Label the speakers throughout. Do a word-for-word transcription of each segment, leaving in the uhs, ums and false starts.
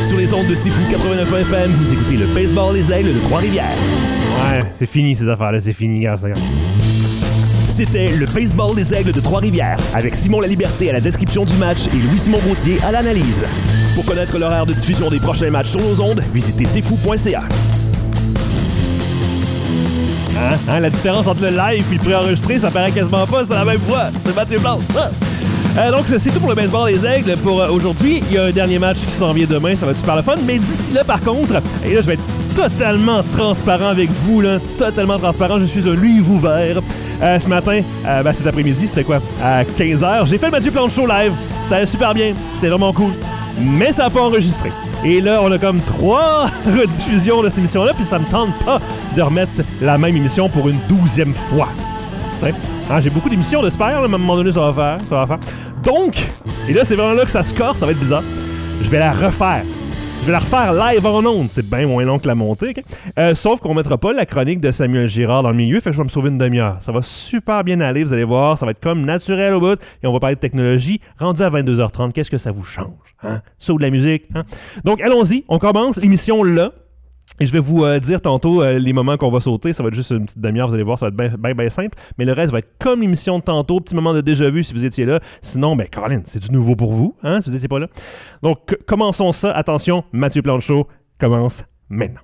Speaker 1: sur les ondes de C'est Fou quatre-vingt-neuf F M, vous écoutez le baseball des Aigles de Trois-Rivières.
Speaker 2: Ouais, c'est fini ces affaires-là, c'est fini, gars.
Speaker 1: C'était le baseball des Aigles de Trois-Rivières, avec Simon Laliberté à la description du match et Louis-Simon Gauthier à l'analyse. Pour connaître l'horaire de diffusion des prochains matchs sur nos ondes, visitez c'est fou point c a.
Speaker 2: Hein? Hein? La différence entre le live et le préenregistré, ça paraît quasiment pas, c'est la même voix. C'est Mathieu Plante. Ah! Euh, donc, c'est tout pour le baseball des Aigles pour euh, aujourd'hui. Il y a un dernier match qui s'en vient demain, ça va être super le fun. Mais d'ici là, par contre, et là, je vais être totalement transparent avec vous, là, totalement transparent. Je suis un livre ouvert. Euh, ce matin, euh, ben, cet après-midi, c'était quoi? À quinze heures, j'ai fait le Mathieu Plante Show live. Ça allait super bien. C'était vraiment cool. Mais ça n'a pas enregistré. Et là, on a comme trois rediffusions de cette émission-là, puis ça me tente pas de remettre la même émission pour une douzième fois. Hein, j'ai beaucoup d'émissions de spare, là, à un moment donné, ça va faire, ça va faire. Donc, et là, c'est vraiment là que ça se corse, ça va être bizarre. Je vais la refaire. Je vais la refaire live en ondes. C'est bien moins long que la montée. Okay? Euh, sauf qu'on ne mettra pas la chronique de Samuel Girard dans le milieu, fait que je vais me sauver une demi-heure. Ça va super bien aller, vous allez voir. Ça va être comme naturel au bout. Et on va parler de technologie. Rendu à vingt-deux heures trente, qu'est-ce que ça vous change? Hein? Ça ou de la musique? Hein? Donc, allons-y. On commence l'émission là. Et je vais vous euh, dire tantôt euh, les moments qu'on va sauter. Ça va être juste une petite demi-heure, vous allez voir, ça va être bien, bien, bien simple. Mais le reste va être comme l'émission de tantôt, petit moment de déjà-vu si vous étiez là. Sinon, ben Colin, c'est du nouveau pour vous, hein, si vous n'étiez pas là. Donc, c- commençons ça. Attention, Mathieu Plante Show commence maintenant.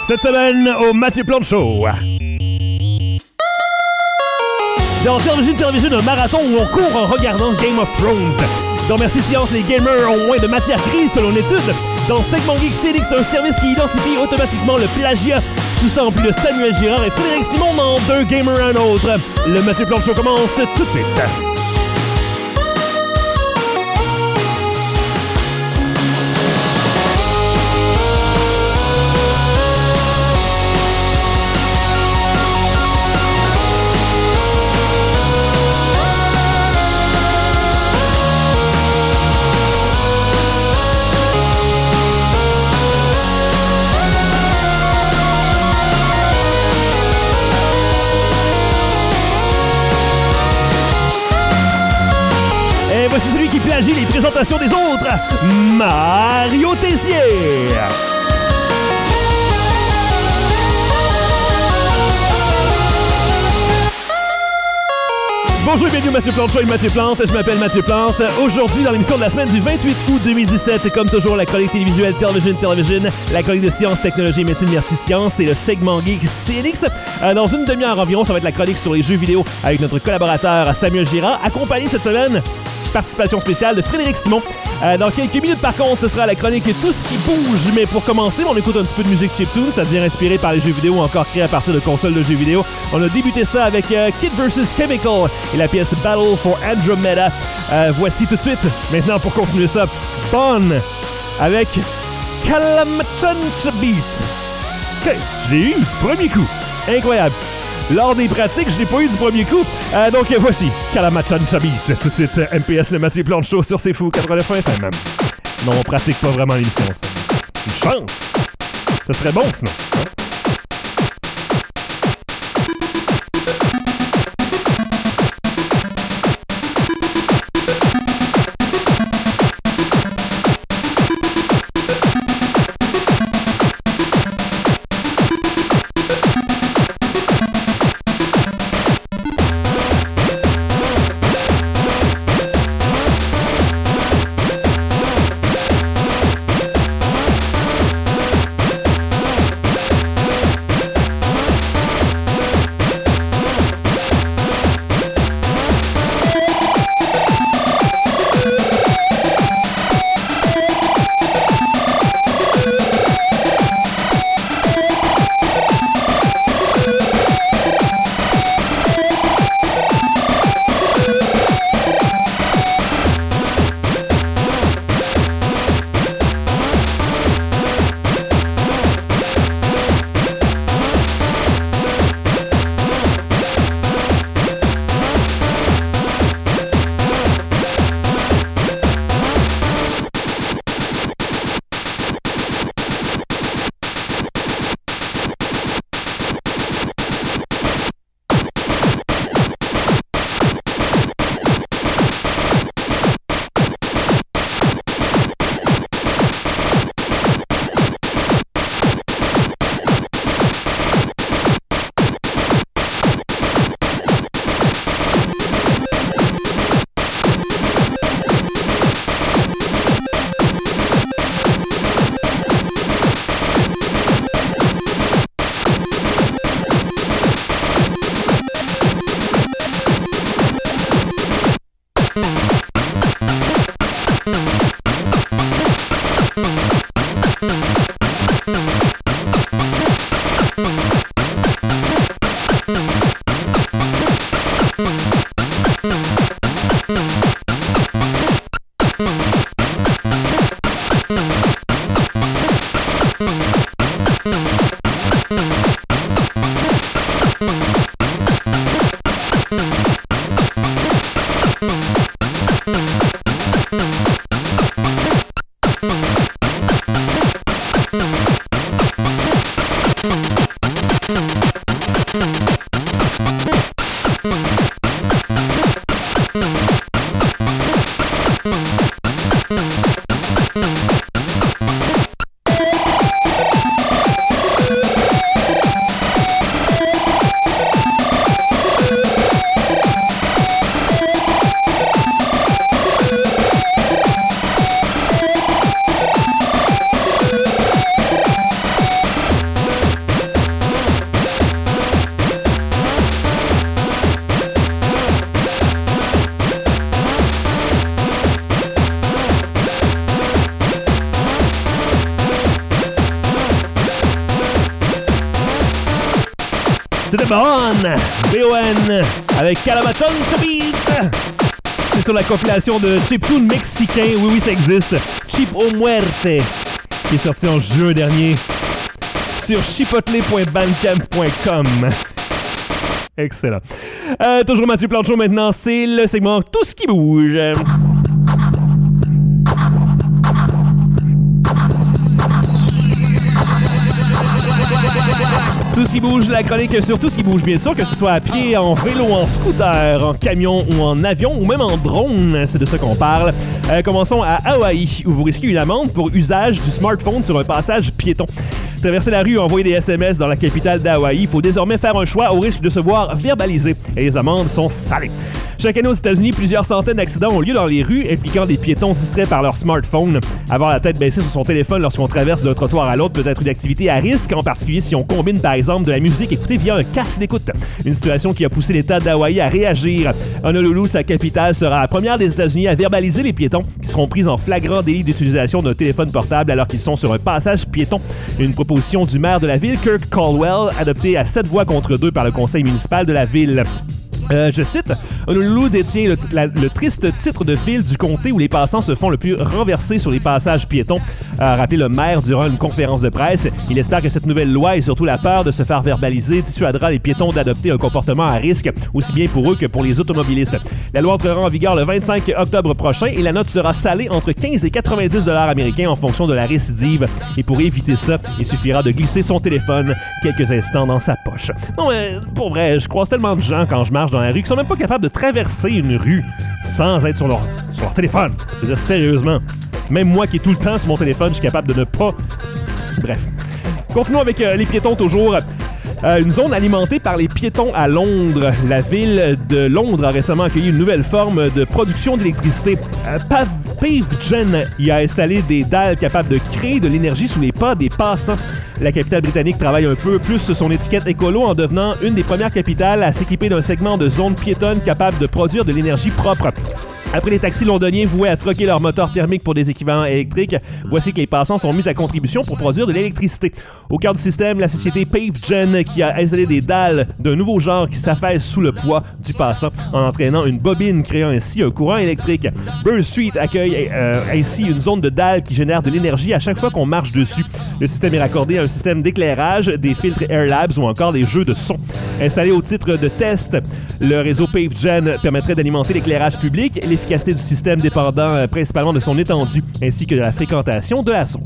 Speaker 2: Cette semaine, au Mathieu Plante Show. Dans Télévision Télévision, un marathon où on court en regardant Game of Thrones. Dans Merci Science, les gamers ont moins de matière grise selon l'étude. Dans Segment Geek C D X, un service qui identifie automatiquement le plagiat. Tout ça en plus de Samuel Girard et Frédéric Simon dans Deux Gamers un autre. Le Mathieu Plante Show commence tout de suite. Voici celui qui plagie les présentations des autres, Mario Tessier. Bonjour et bienvenue Mathieu Plante, je suis Mathieu Plante, je m'appelle Mathieu Plante. Aujourd'hui, dans l'émission de la semaine du vingt-huit août deux mille dix-sept, comme toujours, la chronique télévisuelle Television Television, la chronique de sciences, technologie et médecine Merci Science et le segment Geek C D X. Euh, dans une demi-heure environ, ça va être la chronique sur les jeux vidéo avec notre collaborateur Samuel Girard, accompagné cette semaine participation spéciale de Frédéric Simon. Euh, dans quelques minutes, par contre, ce sera la chronique Tout ce qui bouge. Mais pour commencer, on écoute un petit peu de musique chiptune, c'est-à-dire inspirée par les jeux vidéo ou encore créée à partir de consoles de jeux vidéo. On a débuté ça avec euh, Kid versus. Chemical et la pièce Battle for Andromeda. Euh, voici tout de suite, maintenant pour continuer ça, Bonne avec Kalamachancha Beat. Okay, je l'ai eu du premier coup. Incroyable. Lors des pratiques, je l'ai pas eu du premier coup. Euh, donc voici Kalamachancha Beat. Tout de suite, M P S, le Mathieu Plante Show sur C'est Fou quatre-vingt-neuf F M. Non, on pratique pas vraiment l'émission, ça. Une chance. Ça serait bon, sinon. Hein? C'était Bon, B O N, avec Calabaton to Beat. C'est sur la compilation de chiptune mexicain, oui oui ça existe, Chip o Muerte, qui est sorti en juin dernier sur chipotle point bandcamp point com. Excellent. Euh, toujours Mathieu Planchot maintenant, c'est le segment Tout ce qui bouge. Tout ce qui bouge, la chronique sur tout ce qui bouge, bien sûr, que ce soit à pied, en vélo, en scooter, en camion ou en avion, ou même en drone, c'est de ça qu'on parle. Euh, commençons à Hawaï, où vous risquez une amende pour usage du smartphone sur un passage piéton. Traverser la rue ou envoyer des S M S dans la capitale d'Hawaï, il faut désormais faire un choix au risque de se voir verbaliser. Et les amendes sont salées. Chaque année aux États-Unis, plusieurs centaines d'accidents ont lieu dans les rues, impliquant des piétons distraits par leur smartphone. Avoir la tête baissée sur son téléphone lorsqu'on traverse d'un trottoir à l'autre peut être une activité à risque, en particulier si on combine par exemple de la musique écoutée via un casque d'écoute. Une situation qui a poussé l'État d'Hawaï à réagir. Honolulu, sa capitale, sera la première des États-Unis à verbaliser les piétons qui seront pris en flagrant délit d'utilisation d'un téléphone portable alors qu'ils sont sur un passage piéton. Une proposition du maire de la ville, Kirk Caldwell, adoptée à sept voix contre deux par le conseil municipal de la ville. Euh, je cite, Honolulu détient le, la, le triste titre de ville du comté où les passants se font le plus renverser sur les passages piétons, a rappelé le maire durant une conférence de presse. Il espère que cette nouvelle loi et surtout la peur de se faire verbaliser dissuadera les piétons d'adopter un comportement à risque, aussi bien pour eux que pour les automobilistes. La loi entrera en vigueur le vingt-cinq octobre prochain et la note sera salée entre quinze et quatre-vingt-dix dollars américains en fonction de la récidive. Et pour éviter ça, il suffira de glisser son téléphone quelques instants dans sa poche. Non mais, pour vrai, je croise tellement de gens quand je marche dans la rue qui sont même pas capables de traverser une rue sans être sur leur, sur leur téléphone. Je veux dire, sérieusement. Même moi qui est tout le temps sur mon téléphone, je suis capable de ne pas... Bref. Continuons avec euh, les piétons toujours. Euh, une zone alimentée par les piétons à Londres. La ville de Londres a récemment accueilli une nouvelle forme de production d'électricité. Euh, PaveGen y a installé des dalles capables de créer de l'énergie sous les pas des passants. La capitale britannique travaille un peu plus sur son étiquette écolo en devenant une des premières capitales à s'équiper d'un segment de zone piétonne capable de produire de l'énergie propre. Après les taxis londoniens voués à troquer leurs moteurs thermiques pour des équivalents électriques, voici que les passants sont mis à contribution pour produire de l'électricité. Au cœur du système, la société PaveGen qui a installé des dalles d'un nouveau genre qui s'affaissent sous le poids du passant en entraînant une bobine créant ainsi un courant électrique. Burr Street accueille euh, ainsi une zone de dalles qui génère de l'énergie à chaque fois qu'on marche dessus. Le système est raccordé à un système d'éclairage, des filtres Air Labs ou encore des jeux de son. Installé au titre de test, le réseau PaveGen permettrait d'alimenter l'éclairage public. L'efficacité du système dépendant euh, principalement de son étendue ainsi que de la fréquentation de la zone.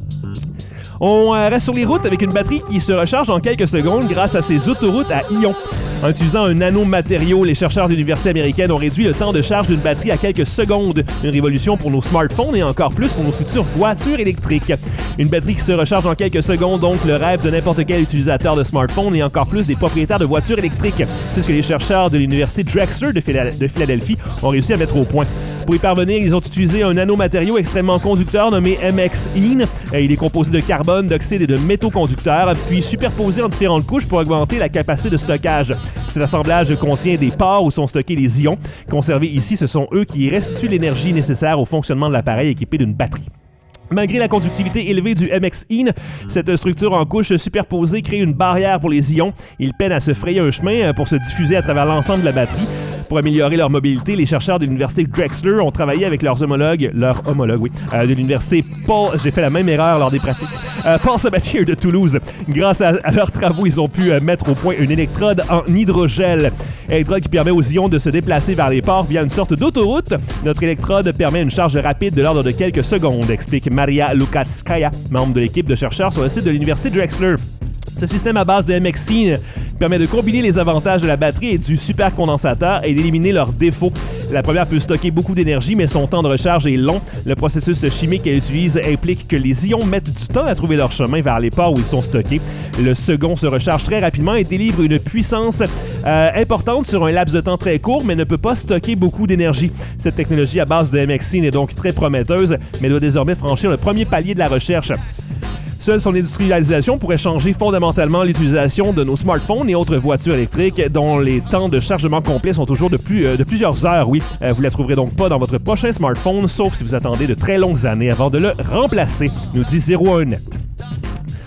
Speaker 2: On reste sur les routes avec une batterie qui se recharge en quelques secondes grâce à ces autoroutes à ions. En utilisant un nanomatériau, les chercheurs d'universités américaines ont réduit le temps de charge d'une batterie à quelques secondes. Une révolution pour nos smartphones et encore plus pour nos futures voitures électriques. Une batterie qui se recharge en quelques secondes, donc le rêve de n'importe quel utilisateur de smartphone et encore plus des propriétaires de voitures électriques. C'est ce que les chercheurs de l'université Drexel de, Phila- de Philadelphie ont réussi à mettre au point. Pour y parvenir, ils ont utilisé un nanomatériau extrêmement conducteur nommé M X E N. Il est composé de carbone, d'oxyde et de métaux conducteurs, puis superposé en différentes couches pour augmenter la capacité de stockage. Cet assemblage contient des pores où sont stockés les ions. Conservés ici, ce sont eux qui restituent l'énergie nécessaire au fonctionnement de l'appareil équipé d'une batterie. Malgré la conductivité élevée du M X E N, cette structure en couche superposée crée une barrière pour les ions. Ils peinent à se frayer un chemin pour se diffuser à travers l'ensemble de la batterie. Pour améliorer leur mobilité, les chercheurs de l'université Drexel ont travaillé avec leurs homologues, leurs homologues, oui, euh, de l'université Paul. J'ai fait la même erreur lors des pratiques. Euh, Paul Sabatier de Toulouse. Grâce à, à leurs travaux, ils ont pu euh, mettre au point une électrode en hydrogel. Électrode qui permet aux ions de se déplacer vers les pores via une sorte d'autoroute. Notre électrode permet une charge rapide de l'ordre de quelques secondes, explique Maria Lukatskaya, membre de l'équipe de chercheurs sur le site de l'université Drexel. Ce système à base de M X E N permet de combiner les avantages de la batterie et du supercondensateur et d'éliminer leurs défauts. La première peut stocker beaucoup d'énergie, mais son temps de recharge est long. Le processus chimique qu'elle utilise implique que les ions mettent du temps à trouver leur chemin vers les pores où ils sont stockés. Le second se recharge très rapidement et délivre une puissance euh, importante sur un laps de temps très court, mais ne peut pas stocker beaucoup d'énergie. Cette technologie à base de M X E N est donc très prometteuse, mais doit désormais franchir le premier palier de la recherche. Seule son industrialisation pourrait changer fondamentalement l'utilisation de nos smartphones et autres voitures électriques dont les temps de chargement complet sont toujours de, plus, euh, de plusieurs heures. Oui, euh, vous ne la trouverez donc pas dans votre prochain smartphone, sauf si vous attendez de très longues années avant de le remplacer, nous dit zéro un net.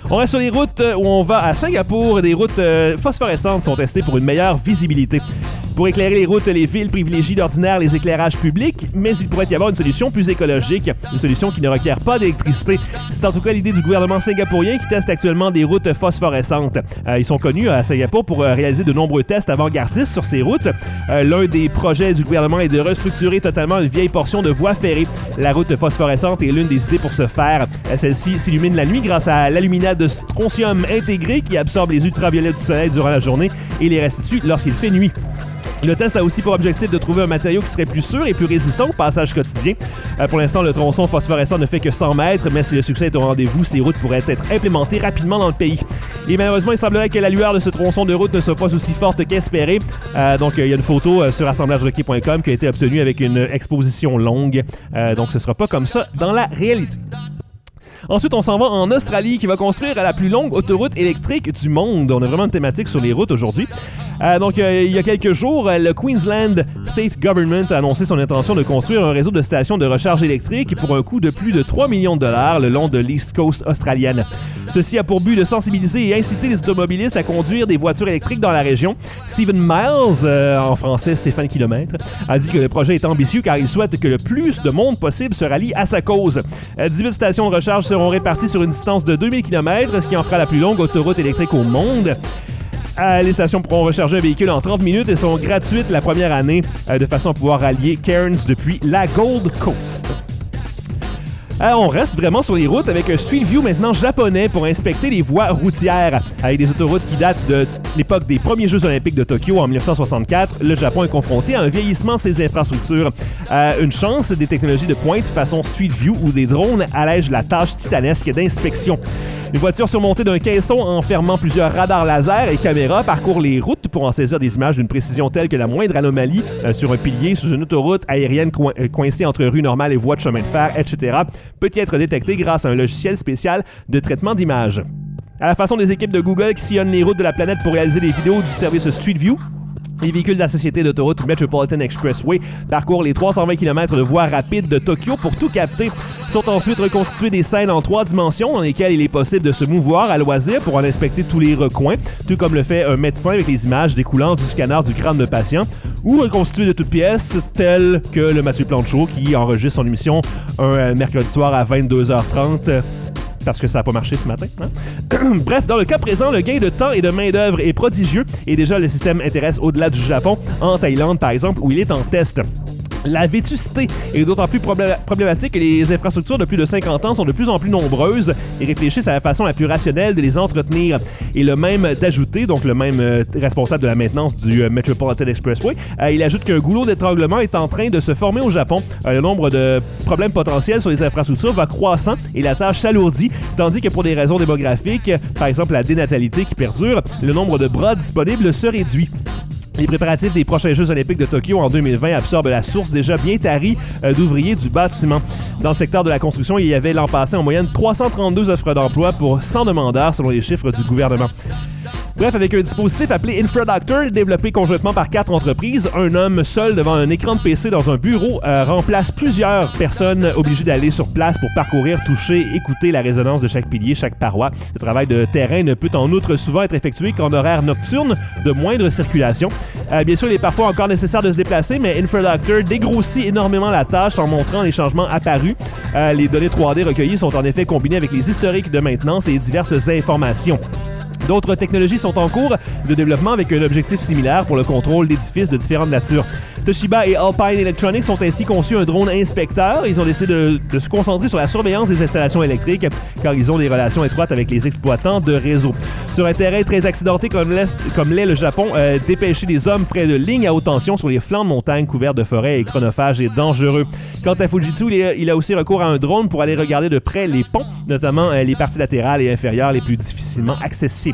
Speaker 2: On reste sur les routes où on va à Singapour. Des routes euh, phosphorescentes sont testées pour une meilleure visibilité. Pour éclairer les routes, les villes privilégient d'ordinaire les éclairages publics, mais il pourrait y avoir une solution plus écologique, une solution qui ne requiert pas d'électricité. C'est en tout cas l'idée du gouvernement singapourien qui teste actuellement des routes phosphorescentes. Euh, ils sont connus à Singapour pour euh, réaliser de nombreux tests avant-gardistes sur ces routes. Euh, l'un des projets du gouvernement est de restructurer totalement une vieille portion de voie ferrée. La route phosphorescente est l'une des idées pour ce faire. Euh, celle-ci s'illumine la nuit grâce à l'aluminate de strontium intégré qui absorbe les ultraviolets du soleil durant la journée et les restitue lorsqu'il fait nuit. Le test a aussi pour objectif de trouver un matériau qui serait plus sûr et plus résistant au passage quotidien. Euh, pour l'instant, le tronçon phosphorescent ne fait que cent mètres, mais si le succès est au rendez-vous, ces routes pourraient être implémentées rapidement dans le pays. Et malheureusement, il semblerait que la lueur de ce tronçon de route ne soit pas aussi forte qu'espéré. Euh, donc, il y a une photo euh, sur assemblage requis point com qui a été obtenue avec une exposition longue. Euh, donc, ce ne sera pas comme ça dans la réalité. Ensuite, on s'en va en Australie qui va construire la plus longue autoroute électrique du monde. On a vraiment une thématique sur les routes aujourd'hui. Euh, donc, euh, il y a quelques jours, le Queensland State Government a annoncé son intention de construire un réseau de stations de recharge électrique pour un coût de plus de trois millions de dollars le long de l'East Coast australienne. Ceci a pour but de sensibiliser et inciter les automobilistes à conduire des voitures électriques dans la région. Stephen Miles, euh, en français Stéphane Kilomètre, a dit que le projet est ambitieux car il souhaite que le plus de monde possible se rallie à sa cause. Euh, dix-huit stations de recharge seront réparties sur une distance de deux mille kilomètres, ce qui en fera la plus longue autoroute électrique au monde. Euh, les stations pourront recharger un véhicule en trente minutes et sont gratuites la première année euh, de façon à pouvoir rallier Cairns depuis la Gold Coast. Euh, on reste vraiment sur les routes avec un Street View maintenant japonais pour inspecter les voies routières. Avec des autoroutes qui datent de l'époque des premiers Jeux olympiques de Tokyo en dix-neuf cent soixante-quatre, le Japon est confronté à un vieillissement de ses infrastructures. Euh, une chance, des technologies de pointe façon Street View où des drones allègent la tâche titanesque d'inspection. Une voiture surmontée d'un caisson enfermant plusieurs radars laser et caméras parcourt les routes pour en saisir des images d'une précision telle que la moindre anomalie euh, sur un pilier sous une autoroute aérienne coin- euh, coincée entre rue normale et voie de chemin de fer, et cetera peut y être détectée grâce à un logiciel spécial de traitement d'images. À la façon des équipes de Google qui sillonnent les routes de la planète pour réaliser des vidéos du service Street View, les véhicules de la société d'autoroute Metropolitan Expressway parcourent les trois cent vingt kilomètres de voies rapides de Tokyo pour tout capter. Sont ensuite reconstituées des scènes en trois dimensions dans lesquelles il est possible de se mouvoir à loisir pour en inspecter tous les recoins, tout comme le fait un médecin avec les images découlant du scanner du crâne de patient, ou reconstituées de toutes pièces, tel que le Mathieu Plante Show qui enregistre son émission un mercredi soir à vingt-deux heures trente. Parce que ça n'a pas marché ce matin. Hein? Bref, dans le cas présent, le gain de temps et de main-d'œuvre est prodigieux et déjà le système intéresse au-delà du Japon, en Thaïlande par exemple, où il est en test. La vétusté est d'autant plus problé- problématique que les infrastructures de plus de cinquante ans sont de plus en plus nombreuses et réfléchissent à la façon la plus rationnelle de les entretenir. Et le même d'ajouter, donc le même euh, responsable de la maintenance du euh, Metropolitan Expressway, euh, il ajoute qu'un goulot d'étranglement est en train de se former au Japon. Euh, le nombre de problèmes potentiels sur les infrastructures va croissant et la tâche s'alourdit, tandis que pour des raisons démographiques, par exemple la dénatalité qui perdure, le nombre de bras disponibles se réduit. Les préparatifs des prochains Jeux olympiques de Tokyo en deux mille vingt absorbent la source déjà bien tarie euh, d'ouvriers du bâtiment. Dans le secteur de la construction, il y avait l'an passé en moyenne trois cent trente-deux offres d'emploi pour cent demandeurs selon les chiffres du gouvernement. Bref, avec un dispositif appelé InfraDoctor, développé conjointement par quatre entreprises, un homme seul devant un écran de P C dans un bureau euh, remplace plusieurs personnes obligées d'aller sur place pour parcourir, toucher, écouter la résonance de chaque pilier, chaque paroi. Ce travail de terrain ne peut en outre souvent être effectué qu'en horaire nocturne de moindre circulation. Euh, bien sûr, il est parfois encore nécessaire de se déplacer, mais InfraDoctor dégrossit énormément la tâche en montrant les changements apparus. Euh, les données trois D recueillies sont en effet combinées avec les historiques de maintenance et diverses informations. D'autres technologies sont en cours de développement avec un objectif similaire pour le contrôle d'édifices de différentes natures. Toshiba et Alpine Electronics ont ainsi conçu un drone inspecteur. Ils ont décidé de, de se concentrer sur la surveillance des installations électriques car ils ont des relations étroites avec les exploitants de réseaux. Sur un terrain très accidenté comme l'est, comme l'est le Japon, euh, dépêcher des hommes près de lignes à haute tension sur les flancs de montagnes couverts de forêts et chronophages est dangereux. Quant à Fujitsu, il, est, il a aussi recours à un drone pour aller regarder de près les ponts, notamment euh, les parties latérales et inférieures les plus difficilement accessibles.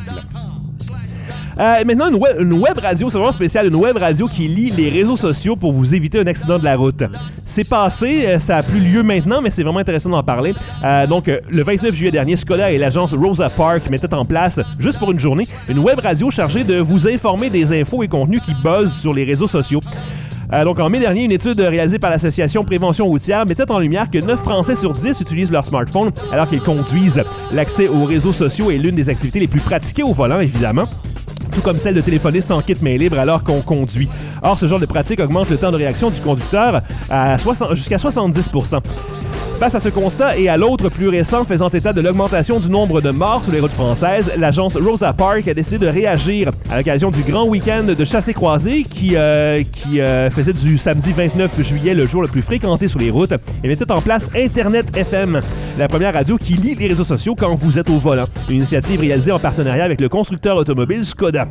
Speaker 2: Euh, maintenant, une web, une web radio, c'est vraiment spécial, une web radio qui lie les réseaux sociaux pour vous éviter un accident de la route. C'est passé, euh, ça a plus lieu maintenant, mais c'est vraiment intéressant d'en parler. Euh, donc, euh, le vingt-neuf juillet dernier, Skoda et l'agence Rosa Parks mettaient en place, juste pour une journée, une web radio chargée de vous informer des infos et contenus qui buzzent sur les réseaux sociaux. Euh, donc, en mai dernier, une étude réalisée par l'Association Prévention routière mettait en lumière que neuf Français sur dix utilisent leur smartphone alors qu'ils conduisent. L'accès aux réseaux sociaux est l'une des activités les plus pratiquées au volant, évidemment, tout comme celle de téléphoner sans kit main libre alors qu'on conduit. Or, ce genre de pratique augmente le temps de réaction du conducteur à soixante, jusqu'à soixante-dix pour cent. Face à ce constat et à l'autre plus récent faisant état de l'augmentation du nombre de morts sur les routes françaises, l'agence Rosa Parks a décidé de réagir à l'occasion du grand week-end de chassé-croisé qui, euh, qui euh, faisait du samedi vingt-neuf juillet le jour le plus fréquenté sur les routes et mettait en place Internet F M, la première radio qui lie les réseaux sociaux quand vous êtes au volant. Une initiative réalisée en partenariat avec le constructeur automobile Skoda.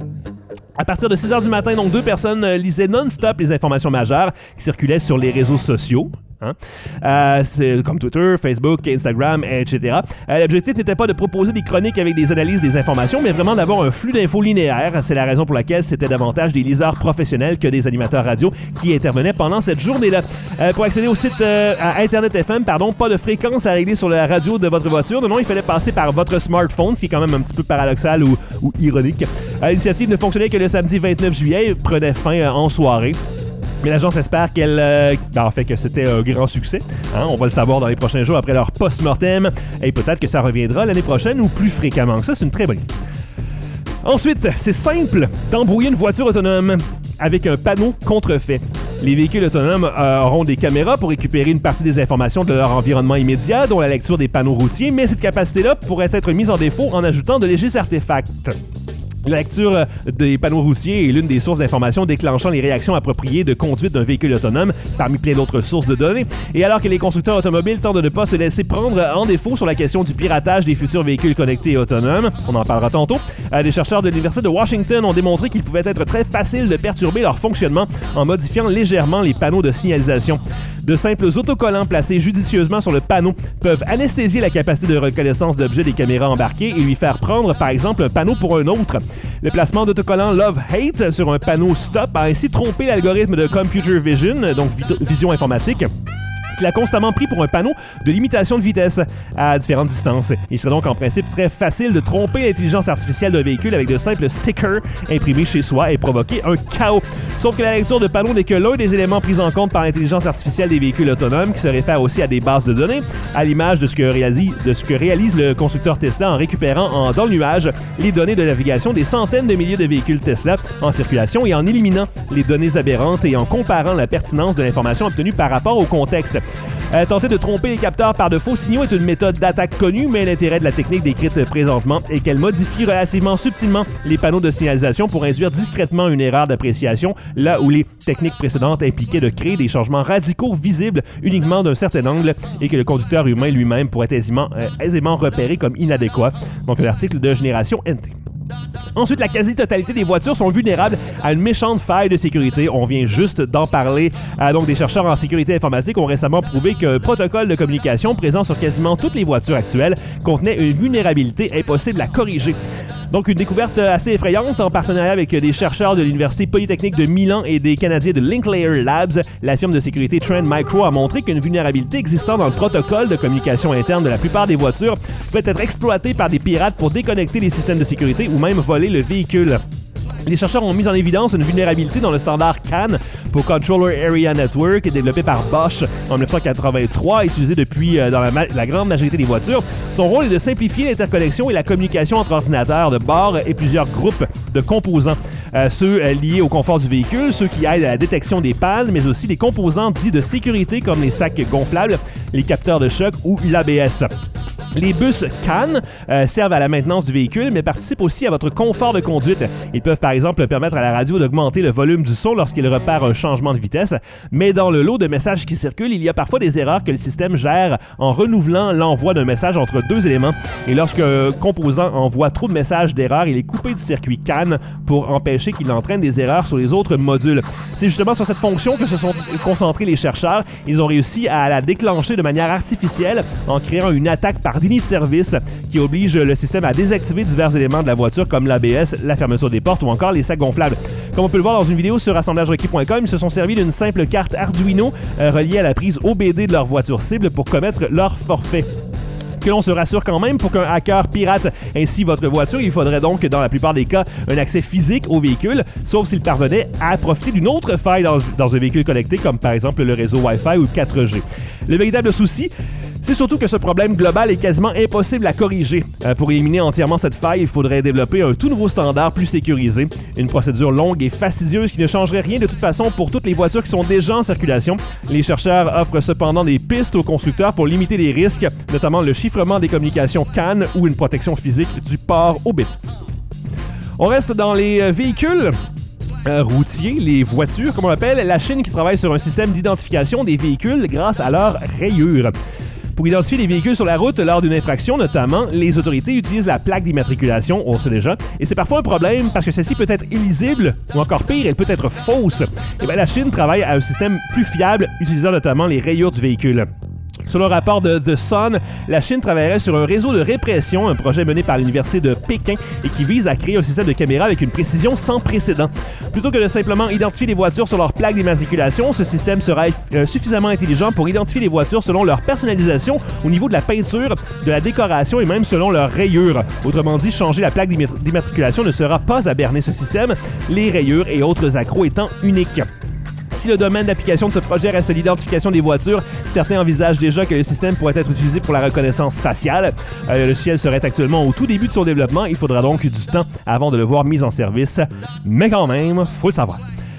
Speaker 2: À partir de six heures du matin, donc deux personnes lisaient non-stop les informations majeures qui circulaient sur les réseaux sociaux. Hein? Euh, c'est comme Twitter, Facebook, Instagram, et cetera. Euh, l'objectif n'était pas de proposer des chroniques avec des analyses des informations, mais vraiment d'avoir un flux d'infos linéaire. C'est la raison pour laquelle c'était davantage des liseurs professionnels que des animateurs radio qui intervenaient pendant cette journée-là. Euh, pour accéder au site euh, à Internet F M, pardon, pas de fréquence à régler sur la radio de votre voiture. Non, non, il fallait passer par votre smartphone, ce qui est quand même un petit peu paradoxal ou, ou ironique. Euh, l'initiative ne fonctionnait que le samedi vingt-neuf juillet et prenait fin euh, en soirée. Mais l'agence espère qu'elle, euh, ben en fait que c'était un grand succès. Hein? On va le savoir dans les prochains jours après leur post-mortem. Et peut-être que ça reviendra l'année prochaine ou plus fréquemment que ça. C'est une très bonne idée. Ensuite, c'est simple d'embrouiller une voiture autonome avec un panneau contrefait. Les véhicules autonomes euh, auront des caméras pour récupérer une partie des informations de leur environnement immédiat, dont la lecture des panneaux routiers, mais cette capacité-là pourrait être mise en défaut en ajoutant de légers artefacts. La lecture des panneaux routiers est l'une des sources d'informations déclenchant les réactions appropriées de conduite d'un véhicule autonome, parmi plein d'autres sources de données. Et alors que les constructeurs automobiles tentent de ne pas se laisser prendre en défaut sur la question du piratage des futurs véhicules connectés et autonomes, on en parlera tantôt, des chercheurs de l'Université de Washington ont démontré qu'il pouvait être très facile de perturber leur fonctionnement en modifiant légèrement les panneaux de signalisation. De simples autocollants placés judicieusement sur le panneau peuvent anesthésier la capacité de reconnaissance d'objets des caméras embarquées et lui faire prendre, par exemple, un panneau pour un autre. Le placement d'autocollants Love-Hate sur un panneau Stop a ainsi trompé l'algorithme de Computer Vision, donc vision informatique, qui l'a constamment pris pour un panneau de limitation de vitesse à différentes distances. Il serait donc en principe très facile de tromper l'intelligence artificielle d'un véhicule avec de simples stickers imprimés chez soi et provoquer un chaos. Sauf que la lecture de panneaux n'est que l'un des éléments pris en compte par l'intelligence artificielle des véhicules autonomes, qui se réfère aussi à des bases de données, à l'image de ce que réalise, de ce que réalise le constructeur Tesla en récupérant en, dans le nuage les données de navigation des centaines de milliers de véhicules Tesla en circulation et en éliminant les données aberrantes et en comparant la pertinence de l'information obtenue par rapport au contexte. Euh, tenter de tromper les capteurs par de faux signaux est une méthode d'attaque connue, mais l'intérêt de la technique décrite présentement est qu'elle modifie relativement subtilement les panneaux de signalisation pour induire discrètement une erreur d'appréciation, là où les techniques précédentes impliquaient de créer des changements radicaux visibles uniquement d'un certain angle et que le conducteur humain lui-même pourrait aisément, euh, aisément repérer comme inadéquat. Donc, l'article de Génération N T. Ensuite, la quasi-totalité des voitures sont vulnérables à une méchante faille de sécurité. On vient juste d'en parler. Euh, donc, des chercheurs en sécurité informatique ont récemment prouvé qu'un protocole de communication présent sur quasiment toutes les voitures actuelles contenait une vulnérabilité impossible à corriger. Donc, une découverte assez effrayante en partenariat avec des chercheurs de l'Université Polytechnique de Milan et des Canadiens de Linklater Labs. La firme de sécurité Trend Micro a montré qu'une vulnérabilité existant dans le protocole de communication interne de la plupart des voitures pouvait être exploitée par des pirates pour déconnecter les systèmes de sécurité ou même voler le véhicule. Les chercheurs ont mis en évidence une vulnérabilité dans le standard C A N pour Controller Area Network, développé par Bosch en dix-neuf cent quatre-vingt-trois, utilisé depuis euh, dans la, ma- la grande majorité des voitures. Son rôle est de simplifier l'interconnexion et la communication entre ordinateurs de bord et plusieurs groupes de composants. Euh, ceux euh, liés au confort du véhicule, ceux qui aident à la détection des pannes, mais aussi des composants dits de sécurité comme les sacs gonflables, les capteurs de choc ou l'A B S. Les bus C A N euh, servent à la maintenance du véhicule, mais participent aussi à votre confort de conduite. Ils peuvent par exemple permettre à la radio d'augmenter le volume du son lorsqu'il repère un changement de vitesse, mais dans le lot de messages qui circulent, il y a parfois des erreurs que le système gère en renouvelant l'envoi d'un message entre deux éléments. Et lorsqu'un composant envoie trop de messages d'erreurs, il est coupé du circuit C A N pour empêcher qu'il entraîne des erreurs sur les autres modules. C'est justement sur cette fonction que se sont concentrés les chercheurs. Ils ont réussi à la déclencher de manière artificielle en créant une attaque par déni de service qui oblige le système à désactiver divers éléments de la voiture comme l'A B S, la fermeture des portes ou encore les sacs gonflables. Comme on peut le voir dans une vidéo sur assemblage requis point com, ils se sont servis d'une simple carte Arduino euh, reliée à la prise O B D de leur voiture cible pour commettre leur forfait. que l'on se rassure quand même, pour qu'un hacker pirate ainsi votre voiture, il faudrait donc, dans la plupart des cas, un accès physique au véhicule, sauf s'il parvenait à profiter d'une autre faille dans, dans un véhicule connecté, comme par exemple le réseau Wi-Fi ou le quatre G. Le véritable souci, c'est surtout que ce problème global est quasiment impossible à corriger. Euh, pour éliminer entièrement cette faille, il faudrait développer un tout nouveau standard plus sécurisé. Une procédure longue et fastidieuse qui ne changerait rien de toute façon pour toutes les voitures qui sont déjà en circulation. Les chercheurs offrent cependant des pistes aux constructeurs pour limiter les risques, notamment le chiffrement des communications C A N ou une protection physique du port au bit. On reste dans les euh, véhicules. Euh, routiers, les voitures, comme on l'appelle, la Chine qui travaille sur un système d'identification des véhicules grâce à leurs rayures. Pour identifier les véhicules sur la route lors d'une infraction, notamment, les autorités utilisent la plaque d'immatriculation, on le sait déjà, et c'est parfois un problème parce que celle-ci peut être illisible, ou encore pire, elle peut être fausse. Et bien, la Chine travaille à un système plus fiable, utilisant notamment les rayures du véhicule. Selon un rapport de The Sun, la Chine travaillerait sur un réseau de répression, un projet mené par l'Université de Pékin et qui vise à créer un système de caméras avec une précision sans précédent. Plutôt que de simplement identifier les voitures sur leur plaque d'immatriculation, ce système sera euh, suffisamment intelligent pour identifier les voitures selon leur personnalisation au niveau de la peinture, de la décoration et même selon leur rayures. Autrement dit, changer la plaque d'immatriculation ne sera pas à berner ce système, les rayures et autres accros étant uniques. Si le domaine d'application de ce projet reste l'identification des voitures, certains envisagent déjà que le système pourrait être utilisé pour la reconnaissance faciale. Euh, le logiciel serait actuellement au tout début de son développement. Il faudra donc du temps avant de le voir mis en service. Mais quand même, faut le savoir.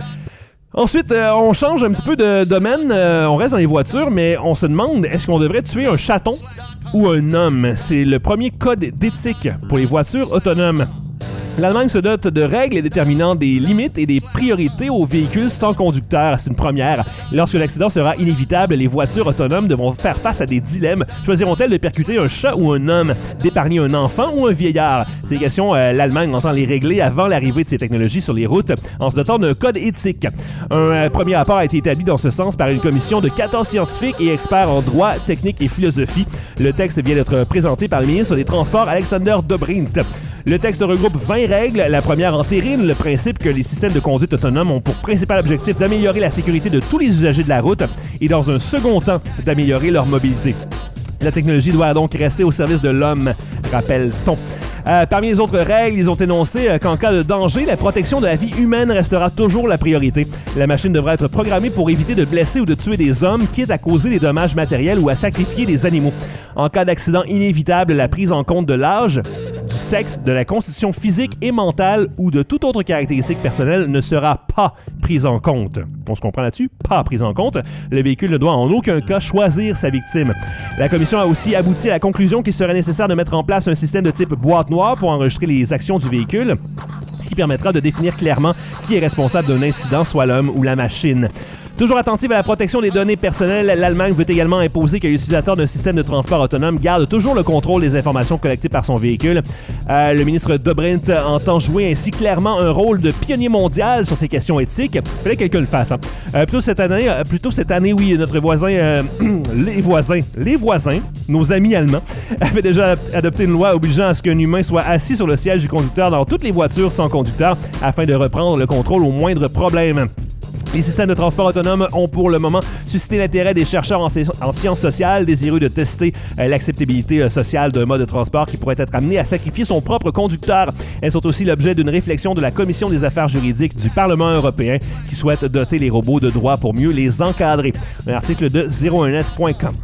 Speaker 2: Ensuite, euh, on change un petit peu de domaine. Euh, on reste dans les voitures, mais on se demande, est-ce qu'on devrait tuer un chaton ou un homme? C'est le premier code d'éthique pour les voitures autonomes. L'Allemagne se dote de règles déterminant des limites et des priorités aux véhicules sans conducteur. C'est une première. Lorsque l'accident sera inévitable, les voitures autonomes devront faire face à des dilemmes. Choisiront-elles de percuter un chat ou un homme, d'épargner un enfant ou un vieillard? Ces questions, euh, l'Allemagne entend les régler avant l'arrivée de ces technologies sur les routes en se dotant d'un code éthique. Un euh, premier rapport a été établi dans ce sens par une commission de quatorze scientifiques et experts en droit, technique et philosophie. Le texte vient d'être présenté par le ministre des Transports, Alexander Dobrindt. Le texte regroupe vingt règles. La première entérine le principe que les systèmes de conduite autonome ont pour principal objectif d'améliorer la sécurité de tous les usagers de la route et, dans un second temps, d'améliorer leur mobilité. La technologie doit donc rester au service de l'homme, rappelle-t-on. Euh, parmi les autres règles, ils ont énoncé euh, qu'en cas de danger, la protection de la vie humaine restera toujours la priorité. La machine devra être programmée pour éviter de blesser ou de tuer des hommes, quitte à causer des dommages matériels ou à sacrifier des animaux. En cas d'accident inévitable, la prise en compte de l'âge, du sexe, de la constitution physique et mentale ou de toute autre caractéristique personnelle ne sera pas prise en compte. On se comprend là-dessus? Pas prise en compte. Le véhicule ne doit en aucun cas choisir sa victime. La commission a aussi abouti à la conclusion qu'il serait nécessaire de mettre en place un système de type boîte noire pour enregistrer les actions du véhicule, ce qui permettra de définir clairement qui est responsable d'un incident, soit l'homme ou la machine. Toujours attentive à la protection des données personnelles, l'Allemagne veut également imposer que l'utilisateur d'un système de transport autonome garde toujours le contrôle des informations collectées par son véhicule. Euh, le ministre Dobrindt entend jouer ainsi clairement un rôle de pionnier mondial sur ces questions éthiques. Fallait que quelqu'un le fasse. Hein. Euh, plutôt cette année, euh, plutôt cette année, oui, notre voisin, euh, les voisins, les voisins, nos amis allemands, avaient déjà adopté une loi obligeant à ce qu'un humain soit assis sur le siège du conducteur dans toutes les voitures sans conducteur afin de reprendre le contrôle au moindre problème. Les systèmes de transport autonomes ont pour le moment suscité l'intérêt des chercheurs en, en sciences sociales désireux de tester euh, l'acceptabilité euh, sociale d'un mode de transport qui pourrait être amené à sacrifier son propre conducteur. Elles sont aussi l'objet d'une réflexion de la Commission des affaires juridiques du Parlement européen qui souhaite doter les robots de droits pour mieux les encadrer. Un article de zéro un net point com.